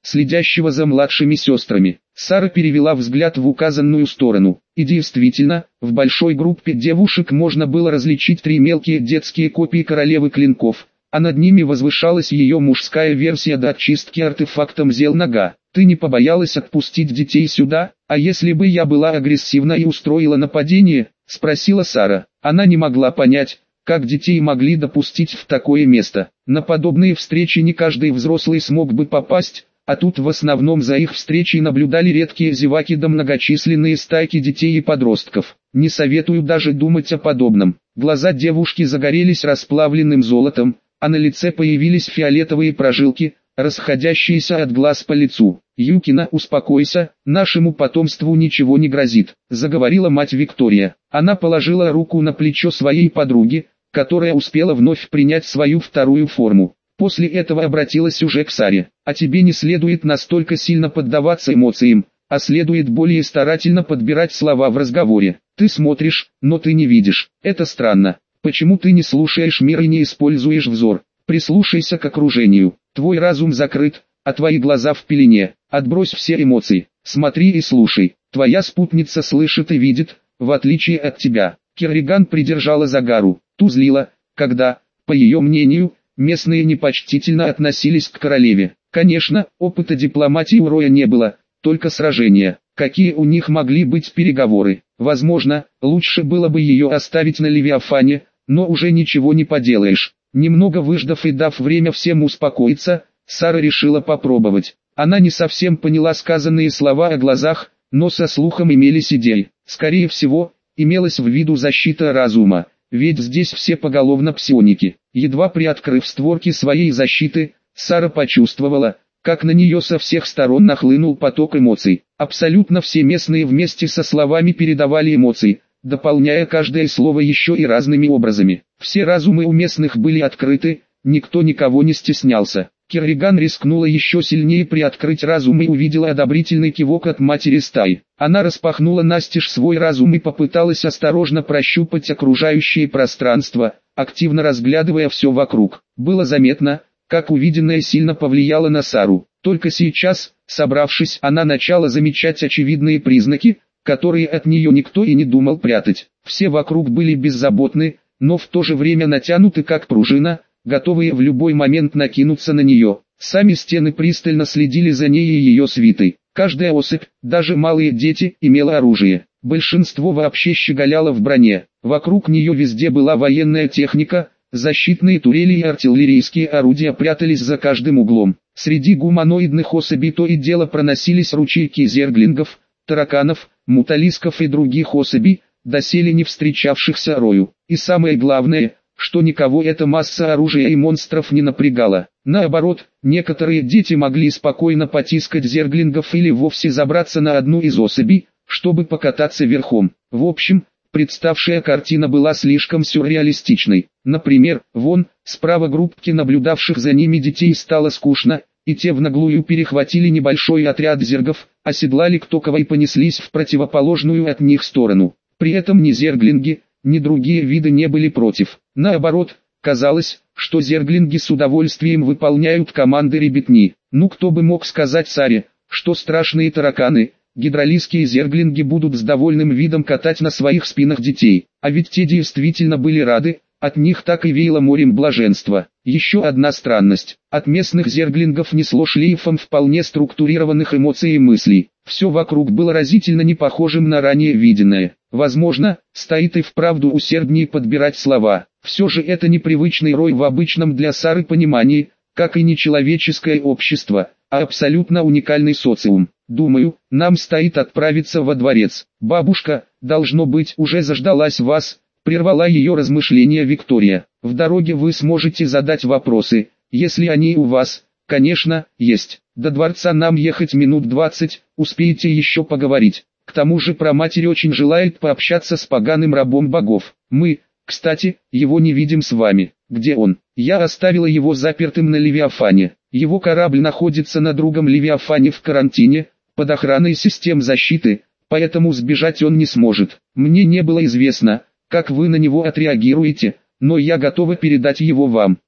следящего за младшими сестрами. Сара перевела взгляд в указанную сторону. И действительно, в большой группе девушек можно было различить 3 мелкие детские копии королевы клинков, а над ними возвышалась ее мужская версия до очистки артефактом Зел-Нога. «Ты не побоялась отпустить детей сюда, а если бы я была агрессивна и устроила нападение?» – спросила Сара. Она не могла понять, как детей могли допустить в такое место. На подобные встречи не каждый взрослый смог бы попасть, а тут в основном за их встречей наблюдали редкие зеваки да многочисленные стайки детей и подростков. «Не советую даже думать о подобном». Глаза девушки загорелись расплавленным золотом, а на лице появились фиолетовые прожилки, расходящиеся от глаз по лицу. «Юкина, успокойся, нашему потомству ничего не грозит», — заговорила мать Виктория. Она положила руку на плечо своей подруги, которая успела вновь принять свою вторую форму. После этого обратилась уже к Саре. «А тебе не следует настолько сильно поддаваться эмоциям, а следует более старательно подбирать слова в разговоре. Ты смотришь, но ты не видишь. Это странно. Почему ты не слушаешь мир и не используешь взор? Прислушайся к окружению. Твой разум закрыт, а твои глаза в пелене. Отбрось все эмоции. Смотри и слушай. Твоя спутница слышит и видит, в отличие от тебя». Керриган придержала Загару. Ту злила, когда, по ее мнению, местные непочтительно относились к королеве. Конечно, опыта дипломатии у Роя не было, только сражения. Какие у них могли быть переговоры? Возможно, лучше было бы ее оставить на Левиафане, но уже ничего не поделаешь. Немного выждав и дав время всем успокоиться, Сара решила попробовать. Она не совсем поняла сказанные слова о глазах, но со слухом имелись идеи. Скорее всего, имелась в виду защита разума, ведь здесь все поголовно псионики. Едва приоткрыв створки своей защиты, Сара почувствовала, как на нее со всех сторон нахлынул поток эмоций. Абсолютно все местные вместе со словами передавали эмоции, дополняя каждое слово еще и разными образами. Все разумы у местных были открыты, никто никого не стеснялся. Керриган рискнула еще сильнее приоткрыть разум и увидела одобрительный кивок от матери стаи. Она распахнула настежь свой разум и попыталась осторожно прощупать окружающее пространство, активно разглядывая все вокруг. Было заметно, как увиденное сильно повлияло на Сару. Только сейчас, собравшись, она начала замечать очевидные признаки, которые от нее никто и не думал прятать. Все вокруг были беззаботны, но в то же время натянуты как пружина, готовые в любой момент накинуться на нее. Сами стены пристально следили за ней и ее свитой. Каждая особь, даже малые дети, имела оружие. Большинство вообще щеголяло в броне. Вокруг нее везде была военная техника, защитные турели и артиллерийские орудия прятались за каждым углом. Среди гуманоидных особей то и дело проносились ручейки зерглингов, тараканов, муталисков и других особей, доселе не встречавшихся Рою. И самое главное, что никого эта масса оружия и монстров не напрягала. Наоборот, некоторые дети могли спокойно потискать зерглингов или вовсе забраться на одну из особей, чтобы покататься верхом. В общем, представшая картина была слишком сюрреалистичной. Например, вон, справа группке наблюдавших за ними детей стало скучно, и те в наглую перехватили небольшой отряд зергов, оседлали кто кого и понеслись в противоположную от них сторону. При этом ни зерглинги, ни другие виды не были против. Наоборот, казалось, что зерглинги с удовольствием выполняют команды ребятни. Ну кто бы мог сказать Саре, что страшные тараканы, гидролийские зерглинги будут с довольным видом катать на своих спинах детей. А ведь те действительно были рады, от них так и веяло морем блаженства. Еще одна странность. От местных зерглингов несло шлейфом вполне структурированных эмоций и мыслей. Все вокруг было разительно не похожим на ранее виденное. Возможно, стоит и вправду усерднее подбирать слова. Все же это непривычный Рой в обычном для Сары понимании, как и не человеческое общество, а абсолютно уникальный социум. Думаю, нам стоит отправиться во дворец. Бабушка, должно быть, уже заждалась вас, прервала ее размышления Виктория. В дороге вы сможете задать вопросы, если они у вас, конечно, есть. До дворца нам ехать минут 20, успеете еще поговорить. К тому же праматерь очень желает пообщаться с поганым рабом богов. Мы, кстати, его не видим с вами. Где он? Я оставила его запертым на Левиафане. Его корабль находится на другом Левиафане в карантине, под охраной систем защиты, поэтому сбежать он не сможет. Мне не было известно, как вы на него отреагируете, но я готова передать его вам.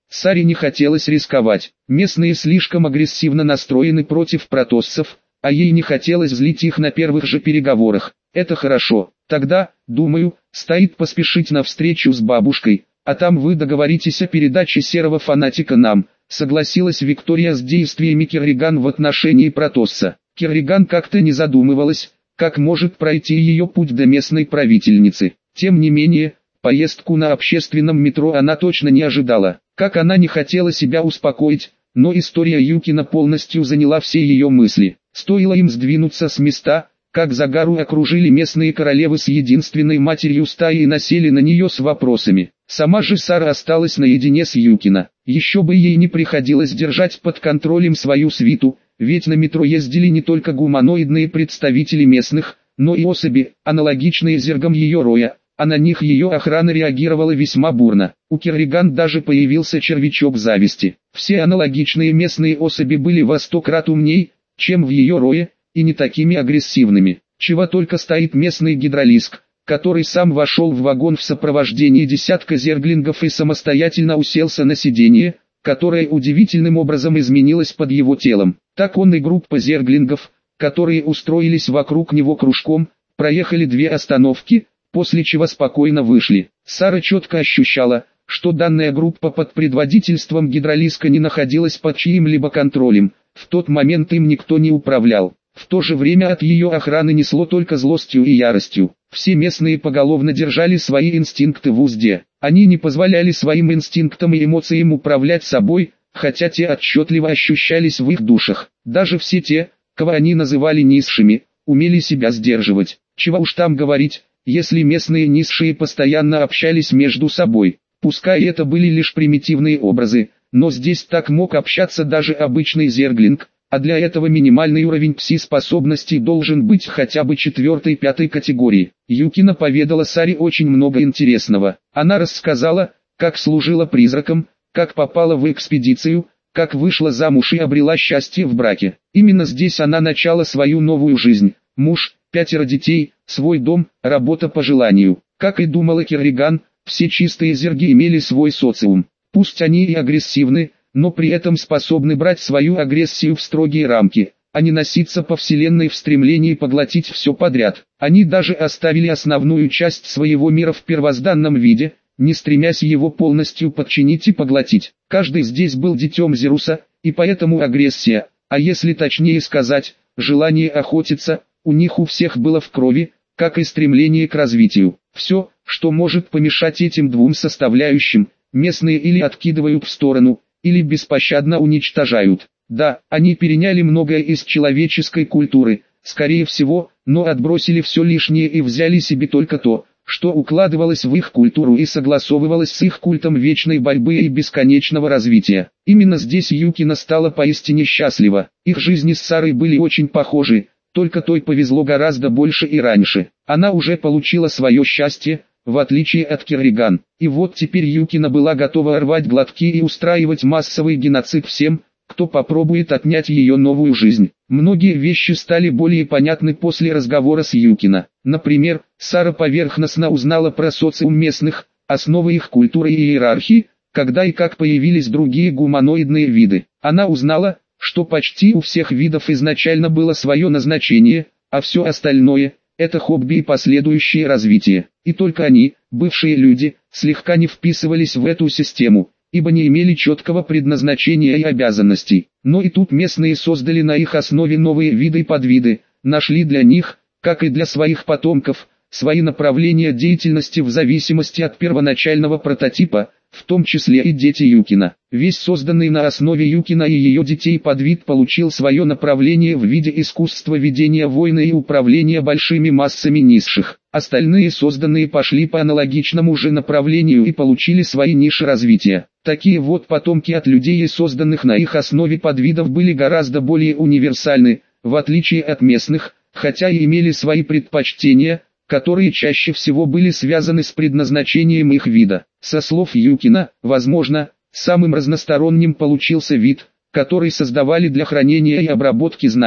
Саре не хотелось рисковать. Местные слишком агрессивно настроены против протоссов, а ей не хотелось злить их на первых же переговорах. Это хорошо. Тогда, думаю, стоит поспешить на встречу с бабушкой, а там вы договоритесь о передаче серого фанатика нам, согласилась Виктория с действиями Керриган в отношении протосса. Керриган как-то не задумывалась, как может пройти ее путь до местной правительницы. Тем не менее, поездку на общественном метро она точно не ожидала. Как она не хотела себя успокоить, но история Юкина полностью заняла все ее мысли. Стоило им сдвинуться с места, как Загару окружили местные королевы с единственной матерью стаи и насели на нее с вопросами. Сама же Сара осталась наедине с Юкина. Еще бы ей не приходилось держать под контролем свою свиту, ведь на метро ездили не только гуманоидные представители местных, но и особи, аналогичные зергам ее роя, а на них ее охрана реагировала весьма бурно. У Керриган даже появился червячок зависти. Все аналогичные местные особи были во 100 крат умней, чем в ее рое, и не такими агрессивными. Чего только стоит местный гидролиск, который сам вошел в вагон в сопровождении десятка зерглингов и самостоятельно уселся на сиденье, которое удивительным образом изменилось под его телом. Так он и группа зерглингов, которые устроились вокруг него кружком, проехали 2 остановки, после чего спокойно вышли. Сара четко ощущала, что данная группа под предводительством гидролиска не находилась под чьим-либо контролем, в тот момент им никто не управлял. В то же время от ее охраны несло только злостью и яростью. Все местные поголовно держали свои инстинкты в узде. Они не позволяли своим инстинктам и эмоциям управлять собой, хотя те отчетливо ощущались в их душах. Даже все те, кого они называли низшими, умели себя сдерживать. Чего уж там говорить, если местные низшие постоянно общались между собой. Пускай это были лишь примитивные образы, но здесь так мог общаться даже обычный зерглинг, а для этого минимальный уровень пси-способностей должен быть хотя бы 4-5 категории. Юкина поведала Саре очень много интересного. Она рассказала, как служила призраком, как попала в экспедицию, как вышла замуж и обрела счастье в браке. Именно здесь она начала свою новую жизнь. Муж, 5 детей, свой дом, работа по желанию. Как и думала Керриган, все чистые зерги имели свой социум. Пусть они и агрессивны, но при этом способны брать свою агрессию в строгие рамки, а не носиться по вселенной в стремлении поглотить все подряд. Они даже оставили основную часть своего мира в первозданном виде, не стремясь его полностью подчинить и поглотить. Каждый здесь был детем Зеруса, и поэтому агрессия, а если точнее сказать, желание охотиться, у них у всех было в крови, как и стремление к развитию. Все, что может помешать этим двум составляющим, местные или откидывают в сторону, или беспощадно уничтожают. Да, они переняли многое из человеческой культуры, скорее всего, но отбросили все лишнее и взяли себе только то, что укладывалось в их культуру и согласовывалось с их культом вечной борьбы и бесконечного развития. Именно здесь Юкина стала поистине счастлива. Их жизни с Сарой были очень похожи, только той повезло гораздо больше и раньше. Она уже получила свое счастье, в отличие от Керриган. И вот теперь Юкина была готова рвать глотки и устраивать массовый геноцид всем, кто попробует отнять ее новую жизнь. Многие вещи стали более понятны после разговора с Юкина. Например, Сара поверхностно узнала про социум местных, основы их культуры и иерархии, когда и как появились другие гуманоидные виды. Она узнала, что почти у всех видов изначально было свое назначение, а все остальное – это хобби и последующее развитие. И только они, бывшие люди, слегка не вписывались в эту систему, ибо не имели четкого предназначения и обязанностей. Но и тут местные создали на их основе новые виды и подвиды, нашли для них, как и для своих потомков, свои направления деятельности в зависимости от первоначального прототипа, в том числе и дети Юкина. Весь созданный на основе Юкина и ее детей подвид получил свое направление в виде искусства ведения войны и управления большими массами низших. Остальные созданные пошли по аналогичному же направлению и получили свои ниши развития. Такие вот потомки от людей и созданных на их основе подвидов были гораздо более универсальны, в отличие от местных, хотя и имели свои предпочтения, которые чаще всего были связаны с предназначением их вида. Со слов Юкина, возможно, самым разносторонним получился вид, который создавали для хранения и обработки знаний.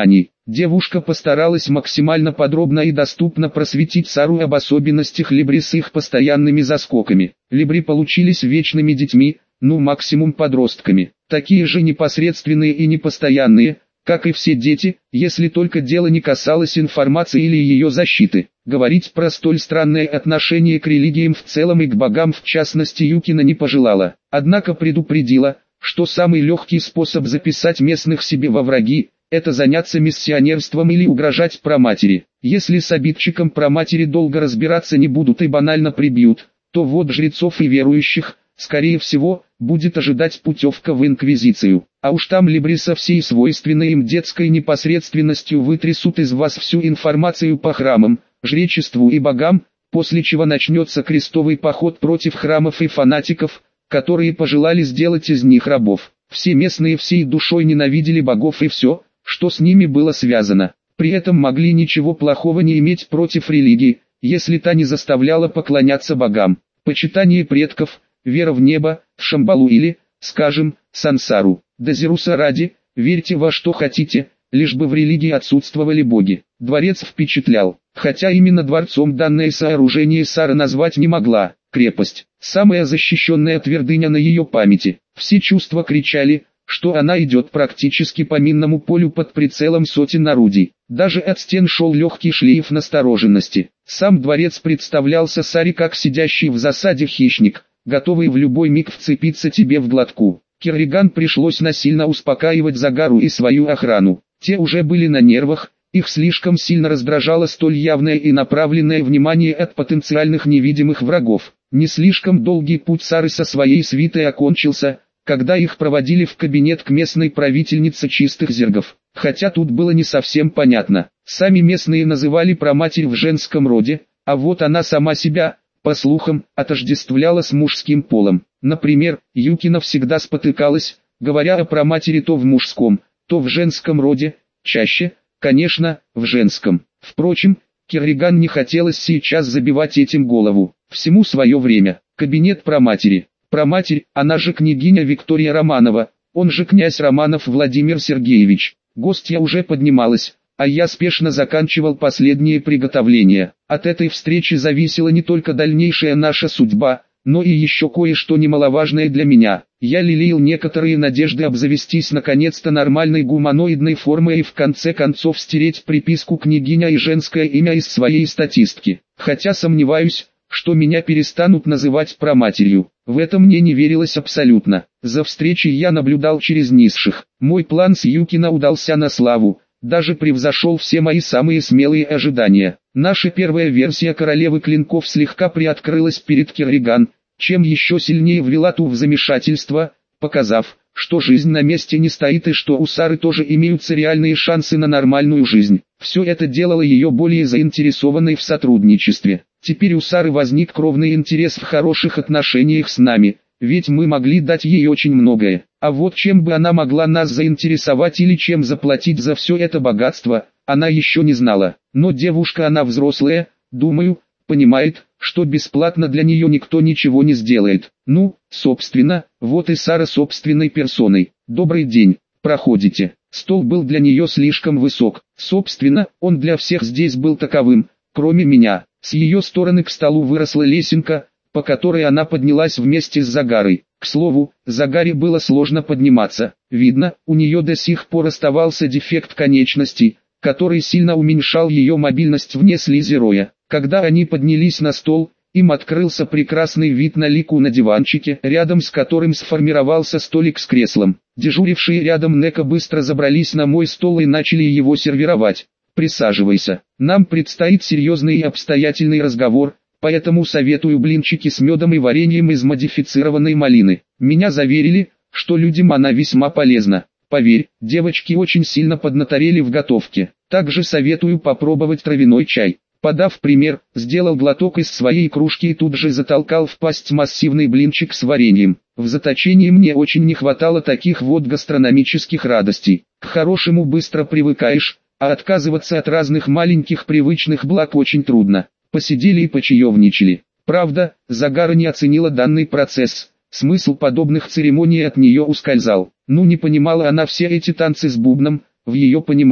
Девушка постаралась максимально подробно и доступно просветить Сару об особенностях Либри с их постоянными заскоками. Либри получились вечными детьми, ну максимум подростками, такие же непосредственные и непостоянные, как и все дети, если только дело не касалось информации или ее защиты. Говорить про столь странное отношение к религиям в целом и к богам в частности Юкина не пожелала, однако предупредила, что самый легкий способ записать местных себе во враги – это заняться миссионерством или угрожать праматери. Если с обидчиком праматери долго разбираться не будут и банально прибьют, то вот жрецов и верующих, скорее всего, будет ожидать путевка в инквизицию. А уж там Либри со всей свойственной им детской непосредственностью вытрясут из вас всю информацию по храмам, жречеству и богам, после чего начнется крестовый поход против храмов и фанатиков, которые пожелали сделать из них рабов. Все местные всей душой ненавидели богов и все, что с ними было связано. При этом могли ничего плохого не иметь против религии, если та не заставляла поклоняться богам. Почитание предков, вера в небо, в Шамбалу или, скажем, Сансару. Дозируса ради, верьте во что хотите, лишь бы в религии отсутствовали боги. Дворец впечатлял, хотя именно дворцом данное сооружение Сара назвать не могла. Крепость, самая защищенная твердыня на ее памяти. Все чувства кричали, что она идет практически по минному полю под прицелом сотен орудий. Даже от стен шел легкий шлейф настороженности. Сам дворец представлялся Саре как сидящий в засаде хищник, готовый в любой миг вцепиться тебе в глотку. Керриган пришлось насильно успокаивать Загару и свою охрану. Те уже были на нервах, их слишком сильно раздражало столь явное и направленное внимание от потенциальных невидимых врагов. Не слишком долгий путь Сары со своей свитой окончился, когда их проводили в кабинет к местной правительнице чистых зергов. Хотя тут было не совсем понятно. Сами местные называли праматерь в женском роде, а вот она сама себя, по слухам, отождествляла с мужским полом. Например, Юкина всегда спотыкалась, говоря о праматери то в мужском, то в женском роде, чаще, конечно, в женском. Впрочем, Керриган не хотелось сейчас забивать этим голову. Всему свое время. Кабинет праматери. Праматерь, она же княгиня Виктория Романова, он же князь Романов Владимир Сергеевич. Гостья уже поднималась, а я спешно заканчивал последние приготовления. От этой встречи зависела не только дальнейшая наша судьба, но и еще кое-что немаловажное для меня. Я лелеял некоторые надежды обзавестись наконец-то нормальной гуманоидной формой и в конце концов стереть приписку «княгиня» и женское имя из своей статистики. Хотя сомневаюсь, что меня перестанут называть праматерью. В этом мне не верилось абсолютно. За встречей я наблюдал через низших. Мой план с Юкина удался на славу, даже превзошел все мои самые смелые ожидания. Наша первая версия королевы клинков слегка приоткрылась перед Керриган, чем еще сильнее ввела ту в замешательство, показав, что жизнь на месте не стоит и что у Сары тоже имеются реальные шансы на нормальную жизнь. Все это делало ее более заинтересованной в сотрудничестве. Теперь у Сары возник кровный интерес в хороших отношениях с нами, ведь мы могли дать ей очень многое. А вот чем бы она могла нас заинтересовать или чем заплатить за все это богатство, она еще не знала. Но девушка она взрослая, думаю, понимает, что бесплатно для нее никто ничего не сделает. Ну, собственно, вот и Сара собственной персоной. «Добрый день, проходите». Стол был для нее слишком высок. Собственно, он для всех здесь был таковым, кроме меня. С ее стороны к столу выросла лесенка, по которой она поднялась вместе с Загарой. К слову, Загаре было сложно подниматься. Видно, у нее до сих пор оставался дефект конечностей, который сильно уменьшал ее мобильность вне слизероя. Когда они поднялись на стол, им открылся прекрасный вид на Лику на диванчике, рядом с которым сформировался столик с креслом. Дежурившие рядом Нека быстро забрались на мой стол и начали его сервировать. «Присаживайся. Нам предстоит серьезный и обстоятельный разговор, поэтому советую блинчики с медом и вареньем из модифицированной малины. Меня заверили, что людям она весьма полезна. Поверь, девочки очень сильно поднаторели в готовке. Также советую попробовать травяной чай». Подав пример, сделал глоток из своей кружки и тут же затолкал в пасть массивный блинчик с вареньем. В заточении мне очень не хватало таких вот гастрономических радостей. К хорошему быстро привыкаешь, а отказываться от разных маленьких привычных благ очень трудно. Посидели и почаевничали. Правда, Загара не оценила данный процесс. Смысл подобных церемоний от нее ускользал. Ну не понимала она все эти танцы с бубном, в ее понимании.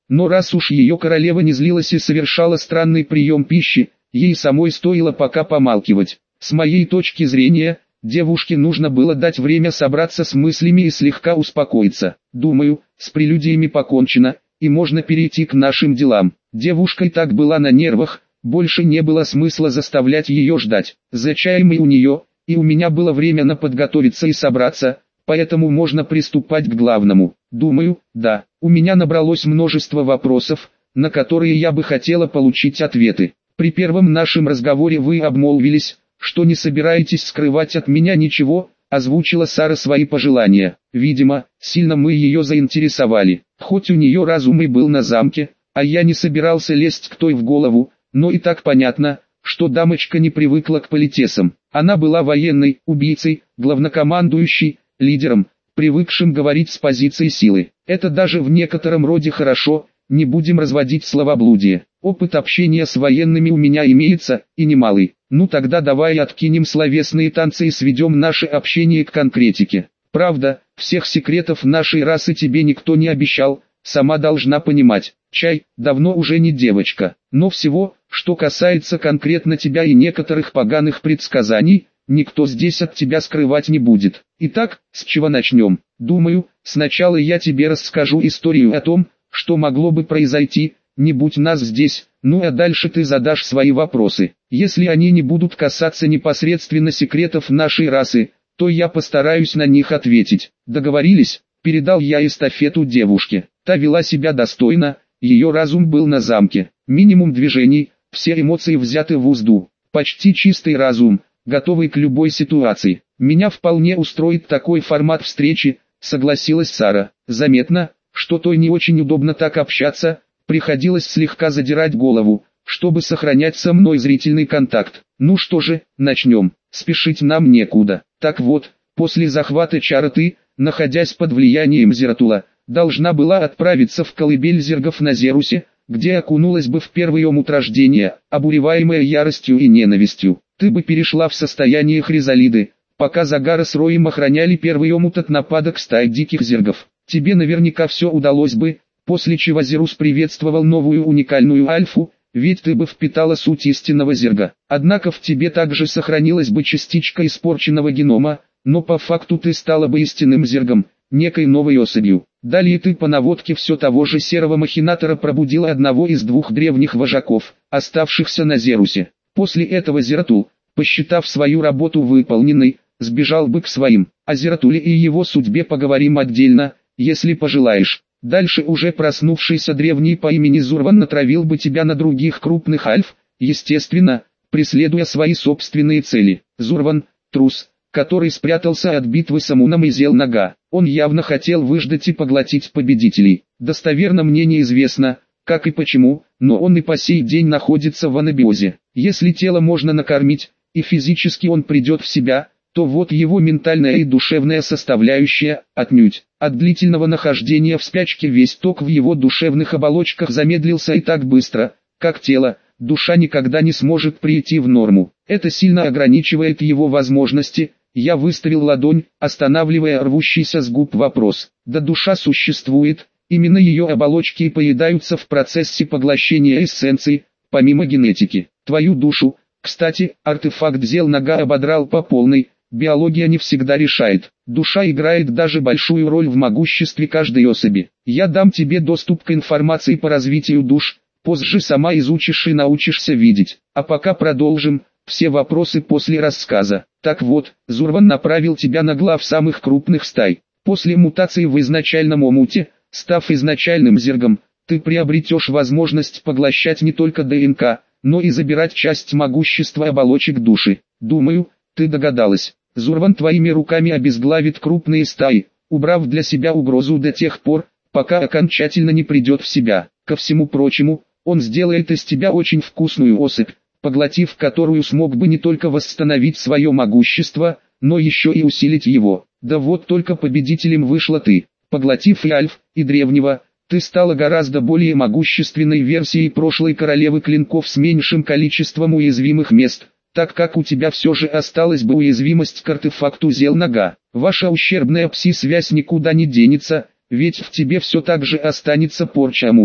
Но раз уж ее королева не злилась и совершала странный прием пищи, ей самой стоило пока помалкивать. С моей точки зрения, девушке нужно было дать время собраться с мыслями и слегка успокоиться. Думаю, с прелюдиями покончено, и можно перейти к нашим делам. Девушка и так была на нервах, больше не было смысла заставлять ее ждать. За чаем и у нее, и у меня было время на подготовиться и собраться, поэтому можно приступать к главному. Думаю, да, у меня набралось множество вопросов, на которые я бы хотела получить ответы. При первом нашем разговоре вы обмолвились, что не собираетесь скрывать от меня ничего, озвучила Сара свои пожелания. Видимо, сильно мы ее заинтересовали. Хоть у нее разум и был на замке, а я не собирался лезть к той в голову, но и так понятно, что дамочка не привыкла к политесам. Она была военной, убийцей, главнокомандующей, лидером, привыкшим говорить с позиции силы. Это даже в некотором роде хорошо, не будем разводить словоблудие. Опыт общения с военными у меня имеется, и немалый. Ну тогда давай откинем словесные танцы и сведем наше общение к конкретике. Правда, всех секретов нашей расы тебе никто не обещал, сама должна понимать. Чай, давно уже не девочка. Но всего, что касается конкретно тебя и некоторых поганых предсказаний, никто здесь от тебя скрывать не будет. Итак, с чего начнем? Думаю, сначала я тебе расскажу историю о том, что могло бы произойти, не будь нас здесь, ну а дальше ты задашь свои вопросы. Если они не будут касаться непосредственно секретов нашей расы, то я постараюсь на них ответить. Договорились? Передал я эстафету девушке. Та вела себя достойно, ее разум был на замке. Минимум движений, все эмоции взяты в узду. Почти чистый разум, готовый к любой ситуации. Меня вполне устроит такой формат встречи, согласилась Сара. Заметно, что той не очень удобно так общаться, приходилось слегка задирать голову, чтобы сохранять со мной зрительный контакт. Ну что же, начнем, спешить нам некуда. Так вот, после захвата чара ты, находясь под влиянием Зератула, должна была отправиться в колыбель зергов на Зерусе, где окунулась бы в первый омут рождения, обуреваемая яростью и ненавистью. Ты бы перешла в состояние хризалиды, пока Загара с Роем охраняли первый омут от нападок стаи диких зергов. Тебе наверняка все удалось бы, после чего Зерус приветствовал новую уникальную альфу, ведь ты бы впитала суть истинного зерга. Однако в тебе также сохранилась бы частичка испорченного генома, но по факту ты стала бы истинным зергом, некой новой особью. Далее ты по наводке все того же серого махинатора пробудила одного из двух древних вожаков, оставшихся на Зерусе. После этого Зератул, посчитав свою работу выполненной, сбежал бы к своим. О Зератуле и его судьбе поговорим отдельно, если пожелаешь. Дальше уже проснувшийся древний по имени Зурван натравил бы тебя на других крупных альф, естественно, преследуя свои собственные цели. Зурван – трус, который спрятался от битвы с Амуном и Зел-Нага. Он явно хотел выждать и поглотить победителей. Достоверно мне неизвестно, как и почему, но он и по сей день находится в анабиозе. Если тело можно накормить, и физически он придет в себя, то вот его ментальная и душевная составляющая, отнюдь. От длительного нахождения в спячке весь ток в его душевных оболочках замедлился и так быстро, как тело, душа никогда не сможет прийти в норму. Это сильно ограничивает его возможности. Я выставил ладонь, останавливая рвущийся с губ вопрос. Да душа существует, именно ее оболочки и поедаются в процессе поглощения эссенций, помимо генетики. Твою душу, кстати, артефакт Зел-Нага ободрал по полной. Биология не всегда решает. Душа играет даже большую роль в могуществе каждой особи. Я дам тебе доступ к информации по развитию душ, позже сама изучишь и научишься видеть. А пока продолжим, все вопросы после рассказа. Так вот, Зурван направил тебя на глав самых крупных стай. После мутации в изначальном омуте, став изначальным зергом, ты приобретешь возможность поглощать не только ДНК, но и забирать часть могущества оболочек души. Думаю, ты догадалась. Зурван твоими руками обезглавит крупные стаи, убрав для себя угрозу до тех пор, пока окончательно не придет в себя. Ко всему прочему, он сделает из тебя очень вкусную особь, поглотив которую смог бы не только восстановить свое могущество, но еще и усилить его. Да вот только победителем вышла ты. Поглотив и альф, и древнего, ты стала гораздо более могущественной версией прошлой королевы клинков с меньшим количеством уязвимых мест, так как у тебя все же осталась бы уязвимость к артефакту Зел-Нага. Ваша ущербная пси-связь никуда не денется, ведь в тебе все так же останется порча Амуна.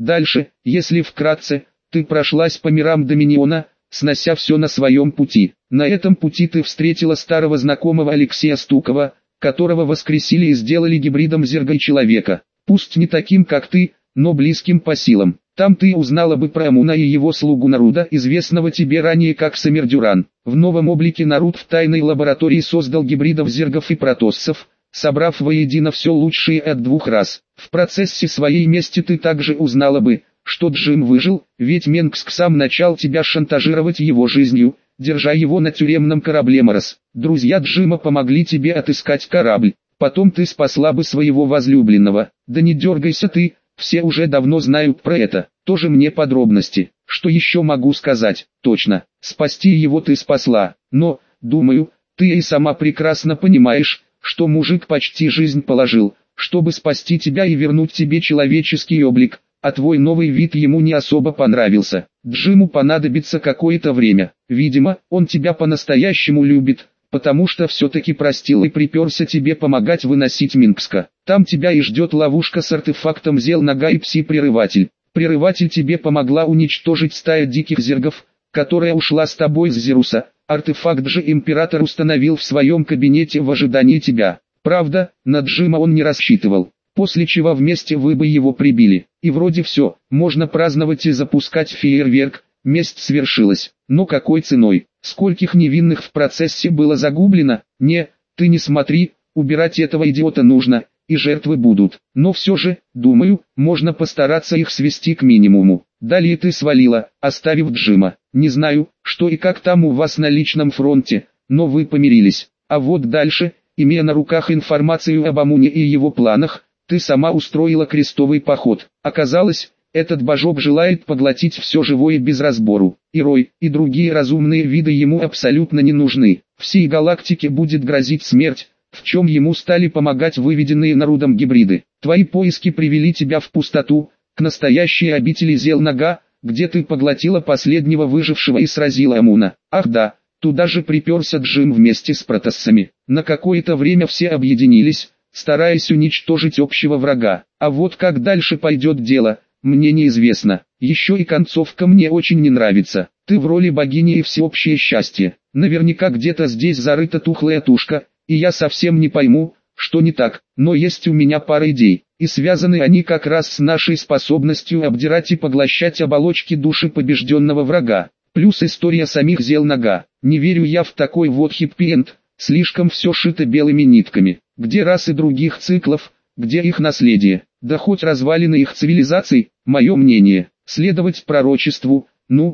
Дальше, если вкратце, ты прошлась по мирам Доминиона, снося все на своем пути. На этом пути ты встретила старого знакомого Алексея Стукова, которого воскресили и сделали гибридом зерга и человека. Пусть не таким, как ты, но близким по силам. Там ты узнала бы про Амуна и его слугу Наруда, известного тебе ранее как Самир-Дюран. В новом облике Наруд в тайной лаборатории создал гибридов зергов и протоссов, собрав воедино все лучшее от двух рас. В процессе своей мести ты также узнала бы, что Джим выжил, ведь Менгск сам начал тебя шантажировать его жизнью, держа его на тюремном корабле Марс. Друзья Джима помогли тебе отыскать корабль, потом ты спасла бы своего возлюбленного. Да не дергайся ты, все уже давно знают про это, тоже мне подробности. Что еще могу сказать? Точно, спасти его ты спасла, но, думаю, ты и сама прекрасно понимаешь, что мужик почти жизнь положил, чтобы спасти тебя и вернуть тебе человеческий облик, а твой новый вид ему не особо понравился. Джиму понадобится какое-то время, видимо, он тебя по-настоящему любит, потому что все-таки простил и приперся тебе помогать выносить Минкска. Там тебя и ждет ловушка с артефактом Зел-Нога и Пси-прерыватель. Прерыватель тебе помогла уничтожить стая диких зергов, которая ушла с тобой с Зеруса. Артефакт же император установил в своем кабинете в ожидании тебя. Правда, на Джима он не рассчитывал, после чего вместе вы бы его прибили. И вроде все, можно праздновать и запускать фейерверк, месть свершилась. Но какой ценой? Скольких невинных в процессе было загублено? Не, ты не смотри, убирать этого идиота нужно, и жертвы будут. Но все же, думаю, можно постараться их свести к минимуму. Далее ты свалила, оставив Джима. Не знаю, что и как там у вас на личном фронте, но вы помирились. А вот дальше, имея на руках информацию об Амуне и его планах, ты сама устроила крестовый поход. Оказалось, этот божок желает поглотить все живое без разбору. И Рой, и другие разумные виды ему абсолютно не нужны. Всей галактике будет грозить смерть, в чем ему стали помогать выведенные Нарудом гибриды. Твои поиски привели тебя в пустоту, к настоящей обители Зел-Нога, где ты поглотила последнего выжившего и сразила Амуна. Ах да, туда же приперся Джим вместе с протоссами. На какое-то время все объединились, стараясь уничтожить общего врага. А вот как дальше пойдет дело, мне неизвестно. Еще и концовка мне очень не нравится. Ты в роли богини и всеобщее счастье. Наверняка где-то здесь зарыта тухлая тушка, и я совсем не пойму, что не так. Но есть у меня пара идей, и связаны они как раз с нашей способностью обдирать и поглощать оболочки души побежденного врага. Плюс история самих Зел-Нога. Не верю я в такой вот хэппи-энд, слишком все шито белыми нитками. Где расы других циклов, где их наследие, да хоть развалины их цивилизаций, мое мнение, следовать пророчеству,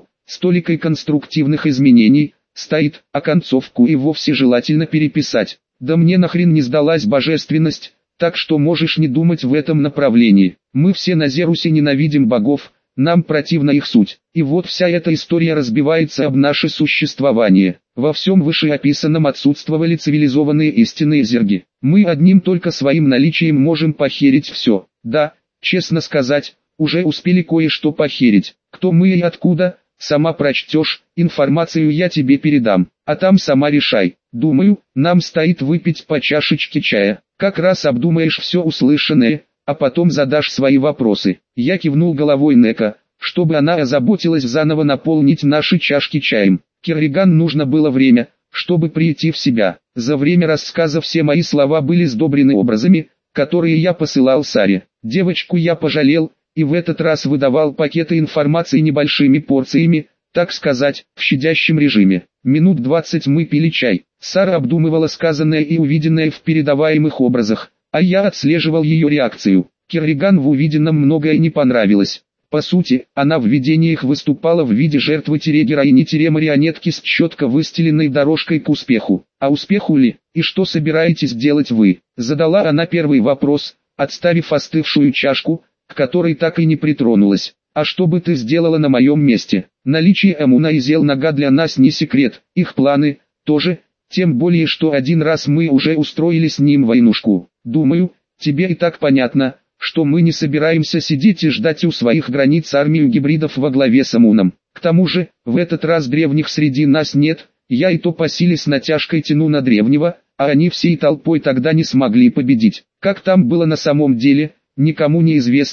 с толикой конструктивных изменений, стоит, а концовку и вовсе желательно переписать. Да мне нахрен не сдалась божественность, так что можешь не думать в этом направлении. Мы все на Зерусе ненавидим богов, нам противна их суть. И вот вся эта история разбивается об наше существование. Во всем вышеописанном отсутствовали цивилизованные истинные зерги. Мы одним только своим наличием можем похерить все. Да, честно сказать, уже успели кое-что похерить. Кто мы и откуда, сама прочтешь, информацию я тебе передам, а там сама решай. Думаю, нам стоит выпить по чашечке чая. Как раз обдумаешь все услышанное, а потом задашь свои вопросы. Я кивнул головой Нека, чтобы она озаботилась заново наполнить наши чашки чаем. Керриган нужно было время, чтобы прийти в себя. За время рассказа все мои слова были сдобрены образами, которые я посылал Саре. Девочку я пожалел, и в этот раз выдавал пакеты информации небольшими порциями, так сказать, в щадящем режиме. Минут 20 мы пили чай. Сара обдумывала сказанное и увиденное в передаваемых образах, а я отслеживал ее реакцию. Керриган в увиденном многое не понравилось. По сути, она в видениях выступала в виде жертвы-героини-марионетки с четко выстеленной дорожкой к успеху. А успеху ли? И что собираетесь делать вы? Задала она первый вопрос, отставив остывшую чашку, к которой так и не притронулась. А что бы ты сделала на моем месте? Наличие Амуна и Зел-Нога для нас не секрет, их планы тоже, тем более что один раз мы уже устроили с ним войнушку. Думаю, тебе и так понятно, что мы не собираемся сидеть и ждать у своих границ армию гибридов во главе с Амуном. К тому же, в этот раз древних среди нас нет, я и то по силе с натяжкой тяну на древнего, а они всей толпой тогда не смогли победить. Как там было на самом деле, никому не известно,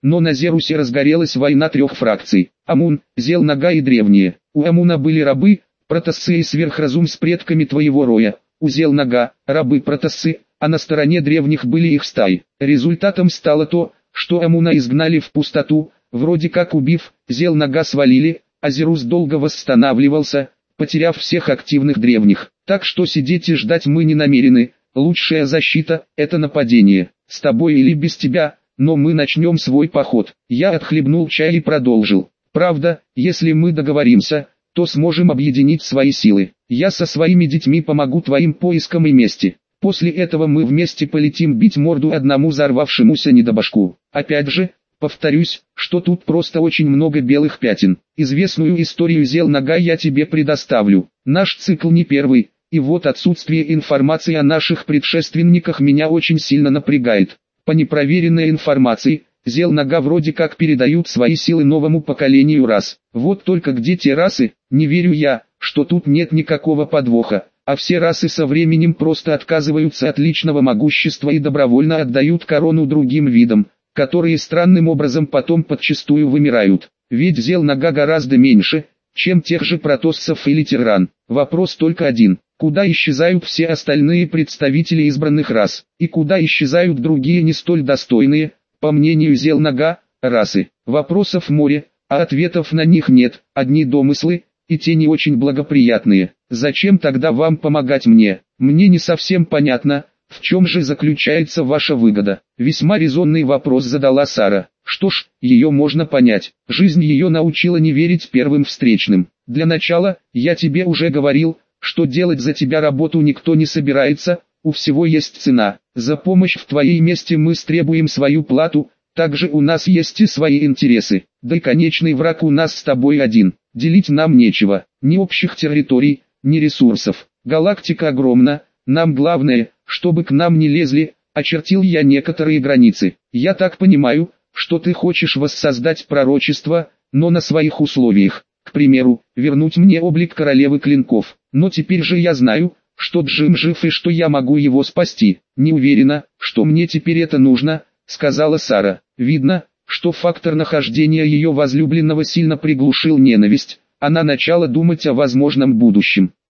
но на Зерусе разгорелась война трех фракций: Амун, Зел-Нага и Древние. У Амуна были рабы, протассы и сверхразум с предками твоего роя. У Зел-Нага – рабы-протассы, а на стороне древних были их стаи. Результатом стало то, что Амуна изгнали в пустоту, вроде как убив, Зел-Нага свалили, а Зерус долго восстанавливался, потеряв всех активных древних. Так что сидеть и ждать мы не намерены, лучшая защита – это нападение. С тобой или без тебя, но мы начнем свой поход. Я отхлебнул чай и продолжил. Правда, если мы договоримся, то сможем объединить свои силы. Я со своими детьми помогу твоим поискам и мести. После этого мы вместе полетим бить морду одному взорвавшемуся недобашку. Опять же, повторюсь, что тут просто очень много белых пятен. Известную историю Зел-Нага я тебе предоставлю. Наш цикл не первый, и вот отсутствие информации о наших предшественниках меня очень сильно напрягает. По непроверенной информации, Зел-Нага вроде как передают свои силы новому поколению рас. Вот только где те расы, не верю я, что тут нет никакого подвоха, а все расы со временем просто отказываются от личного могущества и добровольно отдают корону другим видам, которые странным образом потом подчистую вымирают. Ведь Зел-Нага гораздо меньше, чем тех же протоссов или Терран. Вопрос только один: куда исчезают все остальные представители избранных рас, и куда исчезают другие не столь достойные, по мнению Зел-Нага, расы? Вопросов море, а ответов на них нет, одни домыслы, и те не очень благоприятные. Зачем тогда вам помогать мне? Мне не совсем понятно, в чем же заключается ваша выгода? Весьма резонный вопрос задала Сара. Что ж, ее можно понять. Жизнь ее научила не верить первым встречным. Для начала, я тебе уже говорил, что делать за тебя работу никто не собирается, у всего есть цена. За помощь в твоей мести мы стребуем свою плату, также у нас есть и свои интересы. Да и конечный враг у нас с тобой один. Делить нам нечего, ни общих территорий, ни ресурсов. Галактика огромна, нам главное, чтобы к нам не лезли. Очертил я некоторые границы. Я так понимаю, что ты хочешь воссоздать пророчество, но на своих условиях. К примеру, вернуть мне облик королевы клинков. Но теперь же я знаю, что Джим жив и что я могу его спасти. Не уверена, что мне теперь это нужно, сказала Сара. Видно, что фактор нахождения ее возлюбленного сильно приглушил ненависть. Она начала думать о возможном будущем.